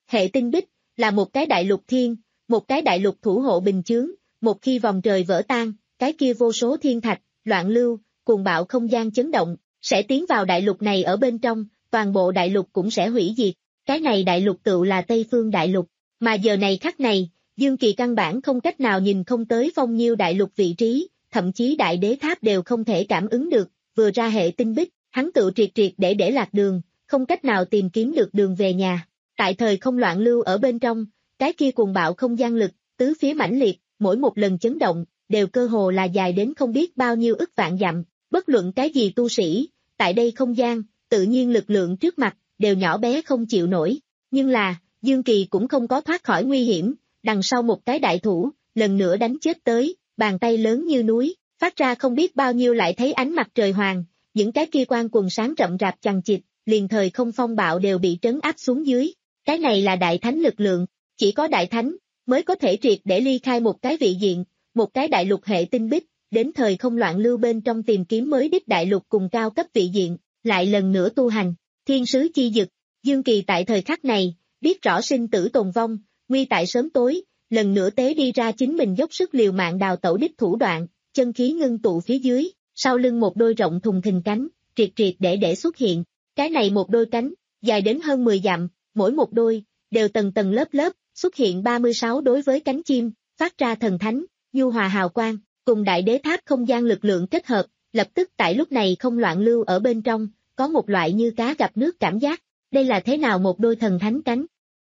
Hệ tinh bích là một cái đại lục thiên, một cái đại lục thủ hộ bình chướng, một khi vòng trời vỡ tan, cái kia vô số thiên thạch, loạn lưu, cuồng bạo không gian chấn động, sẽ tiến vào đại lục này ở bên trong, toàn bộ đại lục cũng sẽ hủy diệt. Cái này đại lục tựu là Tây Phương đại lục, mà giờ này khắc này, Dương Kỳ căn bản không cách nào nhìn không tới phong nhiêu đại lục vị trí, thậm chí đại đế tháp đều không thể cảm ứng được, vừa ra hệ tinh bích, hắn tự triệt triệt để để lạc đường, không cách nào tìm kiếm được đường về nhà. Tại thời không loạn lưu ở bên trong, cái kia cuồng bạo không gian lực, tứ phía mãnh liệt, mỗi một lần chấn động, đều cơ hồ là dài đến không biết bao nhiêu ức vạn dặm, bất luận cái gì tu sĩ, tại đây không gian, tự nhiên lực lượng trước mặt, đều nhỏ bé không chịu nổi, nhưng là, Dương Kỳ cũng không có thoát khỏi nguy hiểm, đằng sau một cái đại thủ, lần nữa đánh chết tới, bàn tay lớn như núi, phát ra không biết bao nhiêu lại thấy ánh mặt trời hoàng, những cái kia quang quần sáng rậm rạp chằng chịt, liền thời không phong bạo đều bị trấn áp xuống dưới, cái này là đại thánh lực lượng, chỉ có đại thánh, mới có thể triệt để ly khai một cái vị diện, một cái đại lục hệ tinh bích, đến thời không loạn lưu bên trong tìm kiếm mới đích đại lục cùng cao cấp vị diện, lại lần nữa tu hành, thiên sứ chi dực, Dương Kỳ tại thời khắc này, biết rõ sinh tử tồn vong, nguy tại sớm tối, lần nữa tế đi ra chính mình dốc sức liều mạng đào tẩu đích thủ đoạn, chân khí ngưng tụ phía dưới, sau lưng một đôi rộng thùng thình cánh, triệt triệt để để xuất hiện, cái này một đôi cánh, dài đến hơn mười dặm, mỗi một đôi, đều tầng tầng lớp lớp, xuất hiện ba mươi sáu đối với cánh chim, phát ra thần thánh, nhu hòa hào quang, cùng đại đế tháp không gian lực lượng kết hợp, lập tức tại lúc này không loạn lưu ở bên trong, có một loại như cá gặp nước cảm giác, đây là thế nào một đôi thần thánh cánh.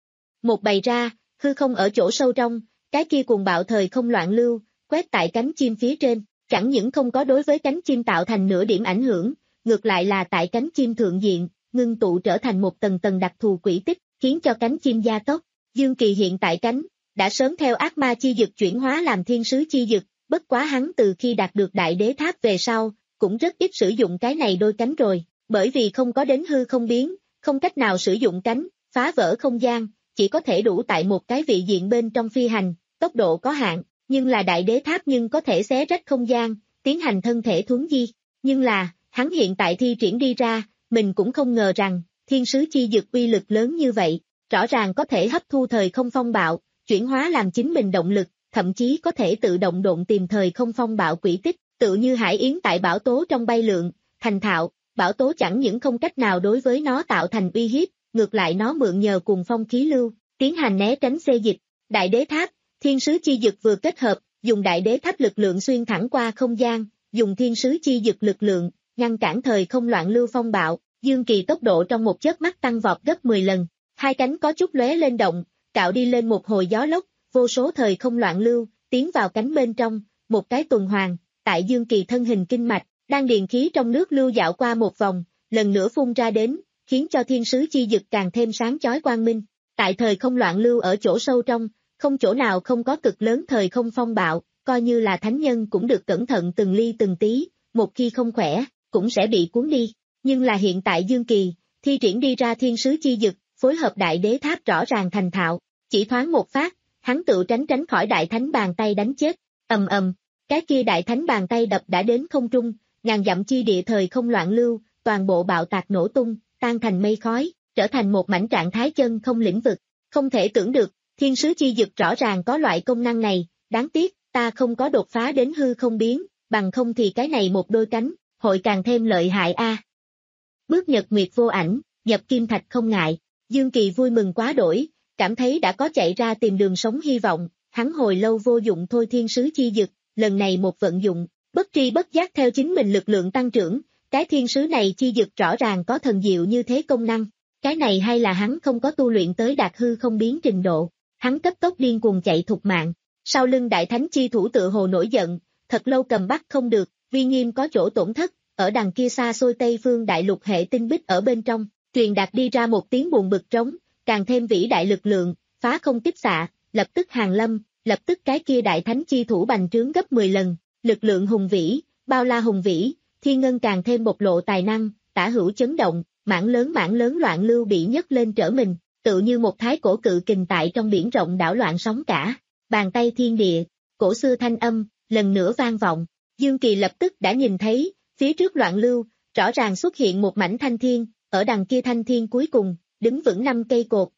Một bày ra, hư không ở chỗ sâu trong, cái kia cuồng bạo thời không loạn lưu, quét tại cánh chim phía trên, chẳng những không có đối với cánh chim tạo thành nửa điểm ảnh hưởng, ngược lại là tại cánh chim thượng diện, ngưng tụ trở thành một tầng tầng đặc thù quỹ tích, khiến cho cánh chim gia tốc. Dương Kỳ hiện tại cánh, đã sớm theo ác ma chi dực chuyển hóa làm thiên sứ chi dực, bất quá hắn từ khi đạt được đại đế tháp về sau, cũng rất ít sử dụng cái này đôi cánh rồi, bởi vì không có đến hư không biến, không cách nào sử dụng cánh, phá vỡ không gian, chỉ có thể đủ tại một cái vị diện bên trong phi hành, tốc độ có hạn, nhưng là đại đế tháp nhưng có thể xé rách không gian, tiến hành thân thể thuấn di, nhưng là, hắn hiện tại thi triển đi ra, mình cũng không ngờ rằng, thiên sứ chi dực uy lực lớn như vậy, rõ ràng có thể hấp thu thời không phong bạo, chuyển hóa làm chính mình động lực, thậm chí có thể tự động độn tìm thời không phong bạo quỹ tích, tự như hải yến tại bão tố trong bay lượn, thành thạo, bão tố chẳng những không cách nào đối với nó tạo thành uy hiếp, ngược lại nó mượn nhờ cùng phong khí lưu, tiến hành né tránh xê dịch. Đại đế tháp, thiên sứ chi dực vừa kết hợp, dùng đại đế tháp lực lượng xuyên thẳng qua không gian, dùng thiên sứ chi dực lực lượng, ngăn cản thời không loạn lưu phong bạo, Dương Kỳ tốc độ trong một chớp mắt tăng vọt gấp mười lần, hai cánh có chút lóe lên động, cạo đi lên một hồi gió lốc, vô số thời không loạn lưu, tiến vào cánh bên trong, một cái tuần hoàn, tại Dương Kỳ thân hình kinh mạch, đang điền khí trong nước lưu dạo qua một vòng, lần nữa phun ra đến, khiến cho thiên sứ chi dực càng thêm sáng chói quang minh. Tại thời không loạn lưu ở chỗ sâu trong, không chỗ nào không có cực lớn thời không phong bạo, coi như là thánh nhân cũng được cẩn thận từng ly từng tí, một khi không khỏe, cũng sẽ bị cuốn đi. Nhưng là hiện tại Dương Kỳ, thi triển đi ra thiên sứ chi dực, phối hợp đại đế tháp rõ ràng thành thạo, chỉ thoáng một phát, hắn tự tránh tránh khỏi đại thánh bàn tay đánh chết, ầm ầm, cái kia đại thánh bàn tay đập đã đến không trung, ngàn dặm chi địa thời không loạn lưu, toàn bộ bạo tạc nổ tung, tan thành mây khói, trở thành một mảnh trạng thái chân không lĩnh vực, không thể tưởng được, thiên sứ chi dực rõ ràng có loại công năng này, đáng tiếc, ta không có đột phá đến hư không biến, bằng không thì cái này một đôi cánh, hội càng thêm lợi hại a. Bước nhật nguyệt vô ảnh, nhập kim thạch không ngại, Dương Kỳ vui mừng quá đổi, cảm thấy đã có chạy ra tìm đường sống hy vọng, hắn hồi lâu vô dụng thôi thiên sứ chi dực, lần này một vận dụng, bất tri bất giác theo chính mình lực lượng tăng trưởng, cái thiên sứ này chi dực rõ ràng có thần diệu như thế công năng, cái này hay là hắn không có tu luyện tới đạt hư không biến trình độ, hắn cấp tốc điên cuồng chạy thục mạng, sau lưng đại thánh chi thủ tự hồ nổi giận, thật lâu cầm bắt không được, uy nghiêm có chỗ tổn thất, ở đằng kia xa xôi Tây Phương đại lục hệ tinh bích ở bên trong, truyền đạt đi ra một tiếng buồn bực trống, càng thêm vĩ đại lực lượng, phá không kích xạ, lập tức hàng lâm, lập tức cái kia đại thánh chi thủ bành trướng gấp mười lần, lực lượng hùng vĩ, bao la hùng vĩ, thiên ngân càng thêm bộc lộ tài năng, tả hữu chấn động, mảng lớn mảng lớn loạn lưu bị nhấc lên trở mình, tự như một thái cổ cự kình tại trong biển rộng đảo loạn sóng cả, bàn tay thiên địa, cổ xưa thanh âm, lần nữa vang vọng, Dương Kỳ lập tức đã nhìn thấy, phía trước loạn lưu, rõ ràng xuất hiện một mảnh thanh thiên, ở đằng kia thanh thiên cuối cùng, đứng vững năm cây cột,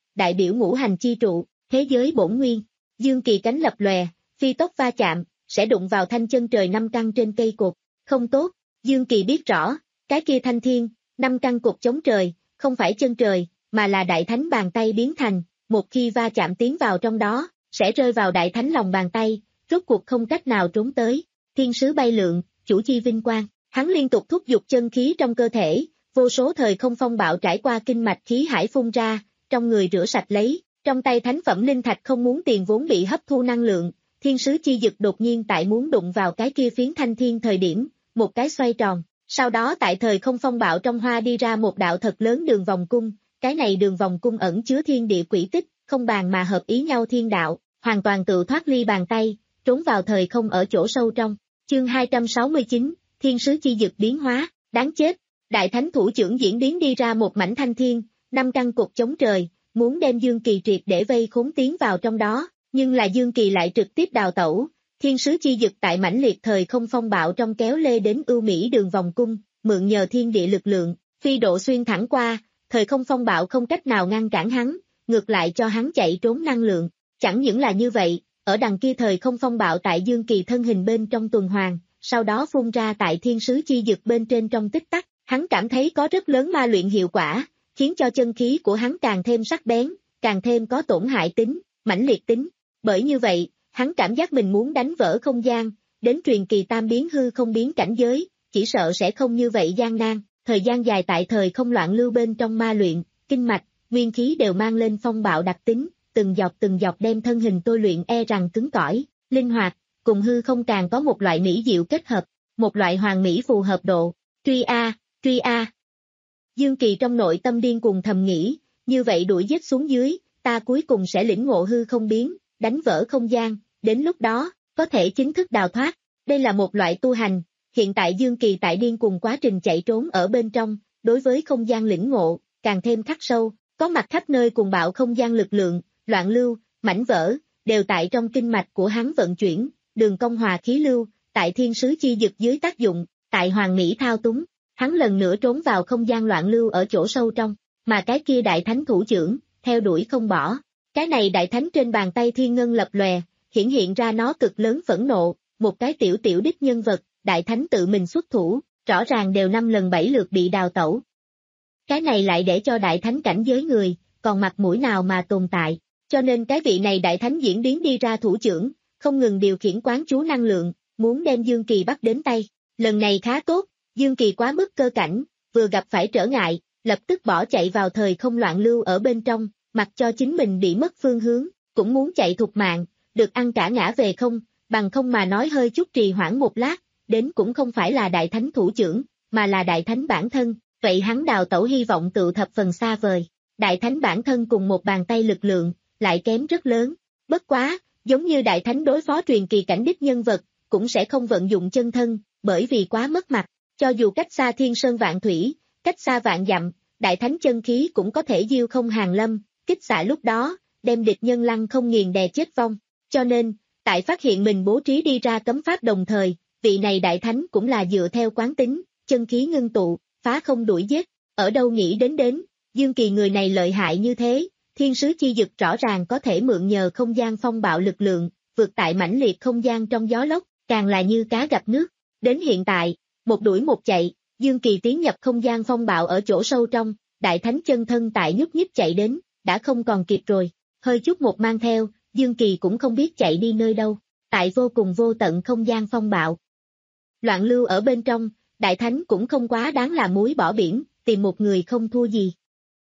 đại biểu ngũ hành chi trụ, thế giới bổn nguyên. Dương Kỳ cánh lập lòe, phi tốc va chạm, sẽ đụng vào thanh chân trời năm căn trên cây cột. Không tốt, Dương Kỳ biết rõ, cái kia thanh thiên, năm căn cột chống trời, không phải chân trời, mà là đại thánh bàn tay biến thành, một khi va chạm tiến vào trong đó, sẽ rơi vào đại thánh lòng bàn tay, rốt cuộc không cách nào trốn tới. Thiên sứ bay lượn, chủ chi vinh quang, hắn liên tục thúc giục chân khí trong cơ thể, vô số thời không phong bạo trải qua kinh mạch khí hải phun ra, trong người rửa sạch lấy, trong tay thánh phẩm linh thạch không muốn tiền vốn bị hấp thu năng lượng, thiên sứ chi dực đột nhiên tại muốn đụng vào cái kia phiến thanh thiên thời điểm, một cái xoay tròn, sau đó tại thời không phong bạo trong hoa đi ra một đạo thật lớn đường vòng cung, cái này đường vòng cung ẩn chứa thiên địa quỹ tích, không bàn mà hợp ý nhau thiên đạo, hoàn toàn tự thoát ly bàn tay, trốn vào thời không ở chỗ sâu trong. Chương hai trăm sáu mươi chín, thiên sứ chi dực biến hóa, đáng chết, đại thánh thủ trưởng diễn biến đi ra một mảnh thanh thiên, năm căn cột chống trời, muốn đem Dương Kỳ triệt để vây khốn tiến vào trong đó, nhưng là Dương Kỳ lại trực tiếp đào tẩu, thiên sứ chi dực tại mãnh liệt thời không phong bạo trong kéo lê đến ưu mỹ đường vòng cung, mượn nhờ thiên địa lực lượng, phi độ xuyên thẳng qua, thời không phong bạo không cách nào ngăn cản hắn, ngược lại cho hắn chạy trốn năng lượng, chẳng những là như vậy, ở đằng kia thời không phong bạo tại Dương Kỳ thân hình bên trong tuần hoàn, sau đó phun ra tại thiên sứ chi dực bên trên trong tích tắc, hắn cảm thấy có rất lớn ma luyện hiệu quả, khiến cho chân khí của hắn càng thêm sắc bén, càng thêm có tổn hại tính, mãnh liệt tính, bởi như vậy, hắn cảm giác mình muốn đánh vỡ không gian, đến truyền kỳ tam biến hư không biến cảnh giới, chỉ sợ sẽ không như vậy gian nan, thời gian dài tại thời không loạn lưu bên trong ma luyện, kinh mạch, nguyên khí đều mang lên phong bạo đặc tính, từng giọt từng giọt đem thân hình tôi luyện e rằng cứng cỏi, linh hoạt, cùng hư không càng có một loại mỹ diệu kết hợp, một loại hoàn mỹ phù hợp độ, truy a, truy a. Dương Kỳ trong nội tâm điên cuồng thầm nghĩ, như vậy đuổi giết xuống dưới, ta cuối cùng sẽ lĩnh ngộ hư không biến, đánh vỡ không gian, đến lúc đó, có thể chính thức đào thoát, đây là một loại tu hành, hiện tại Dương Kỳ tại điên cuồng quá trình chạy trốn ở bên trong, đối với không gian lĩnh ngộ, càng thêm khắc sâu, có mặt khắp nơi cuồng bạo không gian lực lượng, loạn lưu, mảnh vỡ, đều tại trong kinh mạch của hắn vận chuyển, đường cong hòa khí lưu, tại thiên sứ chi dực dưới tác dụng, tại hoàng mỹ thao túng, hắn lần nữa trốn vào không gian loạn lưu ở chỗ sâu trong, mà cái kia đại thánh thủ trưởng, theo đuổi không bỏ. Cái này đại thánh trên bàn tay thiên ngân lập lòe, hiển hiện ra nó cực lớn phẫn nộ, một cái tiểu tiểu đích nhân vật, đại thánh tự mình xuất thủ, rõ ràng đều năm lần bảy lượt bị đào tẩu. Cái này lại để cho đại thánh cảnh giới người, còn mặt mũi nào mà tồn tại, cho nên cái vị này đại thánh diễn biến đi ra thủ trưởng, không ngừng điều khiển quán chú năng lượng, muốn đem Dương Kỳ bắt đến tay. Lần này khá tốt, Dương Kỳ quá mức cơ cảnh, vừa gặp phải trở ngại, lập tức bỏ chạy vào thời không loạn lưu ở bên trong, mặc cho chính mình bị mất phương hướng, cũng muốn chạy thục mạng, được ăn cả ngã về không, bằng không mà nói hơi chút trì hoãn một lát, đến cũng không phải là đại thánh thủ trưởng, mà là đại thánh bản thân, vậy hắn đào tẩu hy vọng tự thập phần xa vời. Đại thánh bản thân cùng một bàn tay lực lượng, lại kém rất lớn, bất quá, giống như đại thánh đối phó truyền kỳ cảnh đích nhân vật, cũng sẽ không vận dụng chân thân, bởi vì quá mất mặt, cho dù cách xa thiên sơn vạn thủy, cách xa vạn dặm, đại thánh chân khí cũng có thể diêu không hàng lâm, kích xạ lúc đó, đem địch nhân lăng không nghiền đè chết vong, cho nên, tại phát hiện mình bố trí đi ra cấm pháp đồng thời, vị này đại thánh cũng là dựa theo quán tính, chân khí ngưng tụ, phá không đuổi giết, ở đâu nghĩ đến đến, Dương Kỳ người này lợi hại như thế, thiên sứ chi dực rõ ràng có thể mượn nhờ không gian phong bạo lực lượng, vượt tại mãnh liệt không gian trong gió lốc, càng là như cá gặp nước, đến hiện tại, một đuổi một chạy, Dương Kỳ tiến nhập không gian phong bạo ở chỗ sâu trong, đại thánh chân thân tại nhúc nhích chạy đến, đã không còn kịp rồi, hơi chút một mang theo, Dương Kỳ cũng không biết chạy đi nơi đâu, tại vô cùng vô tận không gian phong bạo. Loạn lưu ở bên trong, đại thánh cũng không quá đáng là muối bỏ biển, tìm một người không thua gì.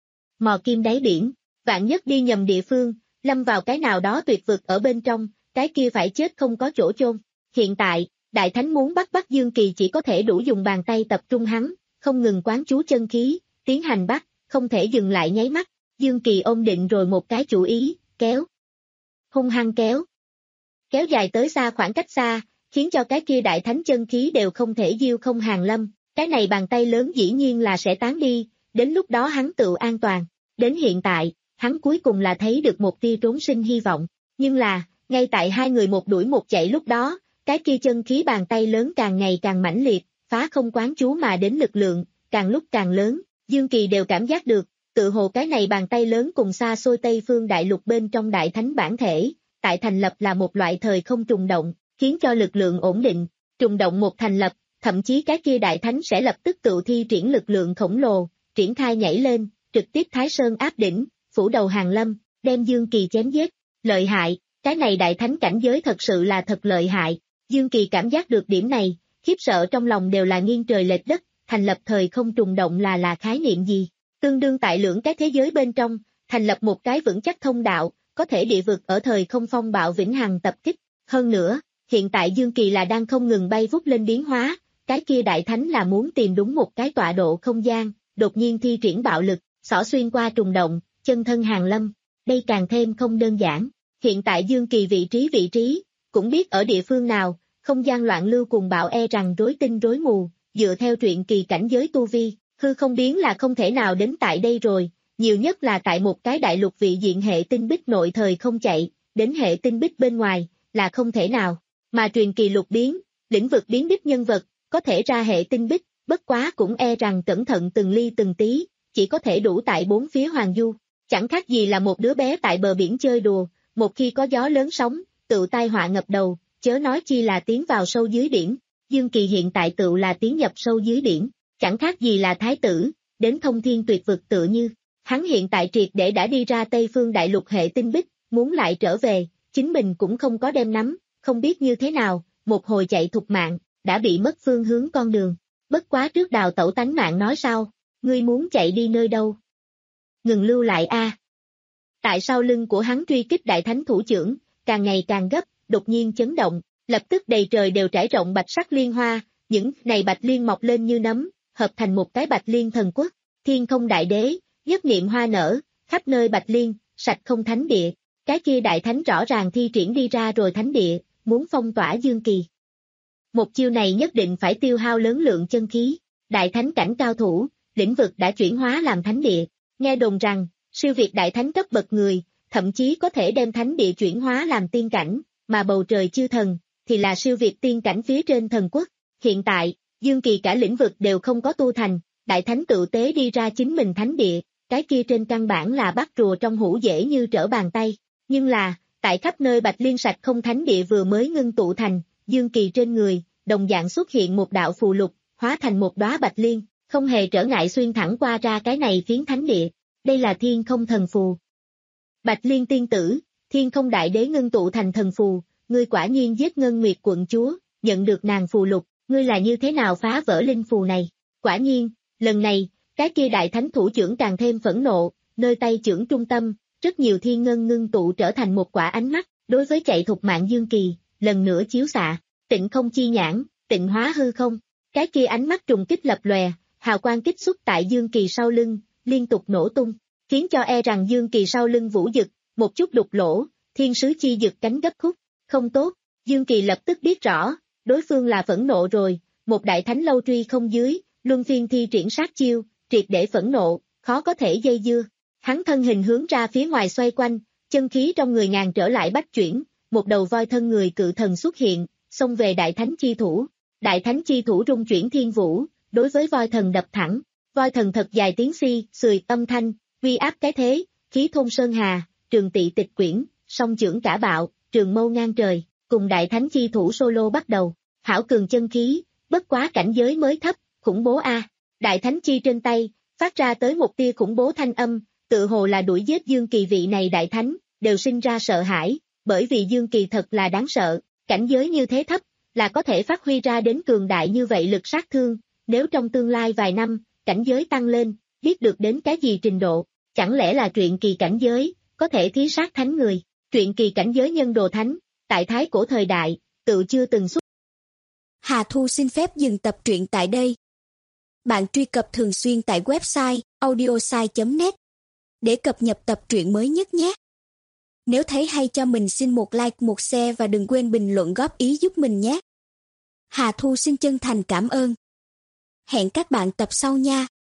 Mò kim đáy biển, vạn nhất đi nhầm địa phương, lâm vào cái nào đó tuyệt vực ở bên trong, cái kia phải chết không có chỗ chôn. Hiện tại, đại thánh muốn bắt bắt Dương Kỳ chỉ có thể đủ dùng bàn tay tập trung hắn, không ngừng quán chú chân khí, tiến hành bắt, không thể dừng lại nháy mắt. Dương Kỳ ôm định rồi một cái chủ ý, kéo. Hung hăng kéo. Kéo dài tới xa khoảng cách xa, khiến cho cái kia đại thánh chân khí đều không thể diêu không hàng lâm, cái này bàn tay lớn dĩ nhiên là sẽ tán đi, đến lúc đó hắn tự an toàn. Đến hiện tại, hắn cuối cùng là thấy được một tia trốn sinh hy vọng, nhưng là, ngay tại hai người một đuổi một chạy lúc đó, cái kia chân khí bàn tay lớn càng ngày càng mãnh liệt, phá không quán chú mà đến lực lượng, càng lúc càng lớn, Dương Kỳ đều cảm giác được, tự hồ cái này bàn tay lớn cùng xa xôi Tây Phương Đại Lục bên trong Đại Thánh bản thể, tại thành lập là một loại thời không trùng động, khiến cho lực lượng ổn định, trùng động một thành lập, thậm chí cái kia Đại Thánh sẽ lập tức tự thi triển lực lượng khổng lồ, triển khai nhảy lên, trực tiếp Thái Sơn áp đỉnh, phủ đầu hàng lâm, đem Dương Kỳ chém giết, lợi hại, cái này Đại Thánh cảnh giới thật sự là thật lợi hại, Dương Kỳ cảm giác được điểm này, khiếp sợ trong lòng đều là nghiêng trời lệch đất, thành lập thời không trùng động là là khái niệm gì, tương đương tại lưỡng cái thế giới bên trong, thành lập một cái vững chắc thông đạo, có thể địa vực ở thời không phong bạo vĩnh hằng tập kích, hơn nữa, hiện tại Dương Kỳ là đang không ngừng bay vút lên biến hóa, cái kia Đại Thánh là muốn tìm đúng một cái tọa độ không gian, đột nhiên thi triển bạo lực, xỏ xuyên qua trùng động, chân thân hàng lâm, đây càng thêm không đơn giản, hiện tại Dương Kỳ vị trí vị trí, cũng biết ở địa phương nào, không gian loạn lưu cùng bạo e rằng rối tinh rối mù, dựa theo truyện kỳ cảnh giới tu vi, hư không biến là không thể nào đến tại đây rồi, nhiều nhất là tại một cái đại lục vị diện hệ tinh bích nội thời không chạy, đến hệ tinh bích bên ngoài, là không thể nào, mà truyền kỳ lục biến, lĩnh vực biến đích nhân vật, có thể ra hệ tinh bích, bất quá cũng e rằng cẩn thận từng ly từng tí, chỉ có thể đủ tại bốn phía hoàng du, chẳng khác gì là một đứa bé tại bờ biển chơi đùa, một khi có gió lớn sóng, tự tai họa ngập đầu, chớ nói chi là tiến vào sâu dưới biển, Dương Kỳ hiện tại tự là tiến nhập sâu dưới biển, chẳng khác gì là thái tử, đến thông thiên tuyệt vực tựa như, hắn hiện tại triệt để đã đi ra Tây Phương Đại Lục hệ tinh bích, muốn lại trở về, chính mình cũng không có đem nắm, không biết như thế nào, một hồi chạy thục mạng, đã bị mất phương hướng con đường, bất quá trước đào tẩu tánh mạng nói sao, ngươi muốn chạy đi nơi đâu? Ngừng lưu lại a. Tại sau lưng của hắn truy kích Đại Thánh thủ trưởng, càng ngày càng gấp, đột nhiên chấn động, lập tức đầy trời đều trải rộng bạch sắc liên hoa, những này bạch liên mọc lên như nấm, hợp thành một cái bạch liên thần quốc, thiên không đại đế, nhất niệm hoa nở, khắp nơi bạch liên, sạch không thánh địa, cái kia Đại Thánh rõ ràng thi triển đi ra rồi thánh địa, muốn phong tỏa Dương Kỳ. Một chiêu này nhất định phải tiêu hao lớn lượng chân khí, Đại Thánh cảnh cao thủ, lĩnh vực đã chuyển hóa làm thánh địa, nghe đồn rằng, siêu việt Đại Thánh cấp bậc người, thậm chí có thể đem thánh địa chuyển hóa làm tiên cảnh, mà bầu trời chư thần, thì là siêu việt tiên cảnh phía trên thần quốc. Hiện tại, Dương Kỳ cả lĩnh vực đều không có tu thành, Đại Thánh tự tế đi ra chính mình thánh địa, cái kia trên căn bản là bắt rùa trong hũ dễ như trở bàn tay. Nhưng là, tại khắp nơi bạch liên sạch không thánh địa vừa mới ngưng tụ thành, Dương Kỳ trên người, đồng dạng xuất hiện một đạo phù lục, hóa thành một đóa bạch liên, không hề trở ngại xuyên thẳng qua ra cái này phiến thánh địa. Đây là thiên không thần phù. Bạch liên tiên tử, thiên không đại đế ngưng tụ thành thần phù, ngươi quả nhiên giết Ngân Nguyệt quận chúa, nhận được nàng phù lục, ngươi là như thế nào phá vỡ linh phù này? Quả nhiên, lần này, cái kia Đại Thánh thủ trưởng càng thêm phẫn nộ, nơi tay trưởng trung tâm, rất nhiều thiên ngân ngưng tụ trở thành một quả ánh mắt, đối với chạy thục mạng Dương Kỳ, lần nữa chiếu xạ, tịnh không chi nhãn, tịnh hóa hư không, cái kia ánh mắt trùng kích lập lòe, hào quang kích xuất tại Dương Kỳ sau lưng, liên tục nổ tung, khiến cho e rằng Dương Kỳ sau lưng vũ dực, một chút đục lỗ, thiên sứ chi dực cánh gấp khúc, không tốt, Dương Kỳ lập tức biết rõ, đối phương là phẫn nộ rồi, một Đại Thánh lâu truy không dưới, luân phiên thi triển sát chiêu, triệt để phẫn nộ, khó có thể dây dưa. Hắn thân hình hướng ra phía ngoài xoay quanh, chân khí trong người ngàn trở lại bách chuyển, một đầu voi thân người cự thần xuất hiện, xông về Đại Thánh chi thủ. Đại Thánh chi thủ rung chuyển thiên vũ, đối với voi thần đập thẳng, voi thần thật dài tiếng si, sười âm thanh, uy áp cái thế, khí thôn sơn hà, trường tị tịch quyển, song chưởng cả bạo, trường mâu ngang trời, cùng Đại Thánh chi thủ solo bắt đầu, hảo cường chân khí, bất quá cảnh giới mới thấp, khủng bố a. Đại Thánh chi trên tay, phát ra tới một tia khủng bố thanh âm, tự hồ là đuổi giết Dương Kỳ vị này Đại Thánh, đều sinh ra sợ hãi, bởi vì Dương Kỳ thật là đáng sợ, cảnh giới như thế thấp, là có thể phát huy ra đến cường đại như vậy lực sát thương, nếu trong tương lai vài năm, cảnh giới tăng lên, biết được đến cái gì trình độ, chẳng lẽ là truyện kỳ cảnh giới, có thể thí sát thánh người, truyện kỳ cảnh giới nhân đồ thánh, tại thái cổ thời đại, tự chưa từng xuất. Hà Thu xin phép dừng tập truyện tại đây. Bạn truy cập thường xuyên tại website audiosai chấm net để cập nhật tập truyện mới nhất nhé. Nếu thấy hay cho mình xin một like, một share và đừng quên bình luận góp ý giúp mình nhé. Hà Thu xin chân thành cảm ơn. Hẹn các bạn tập sau nha.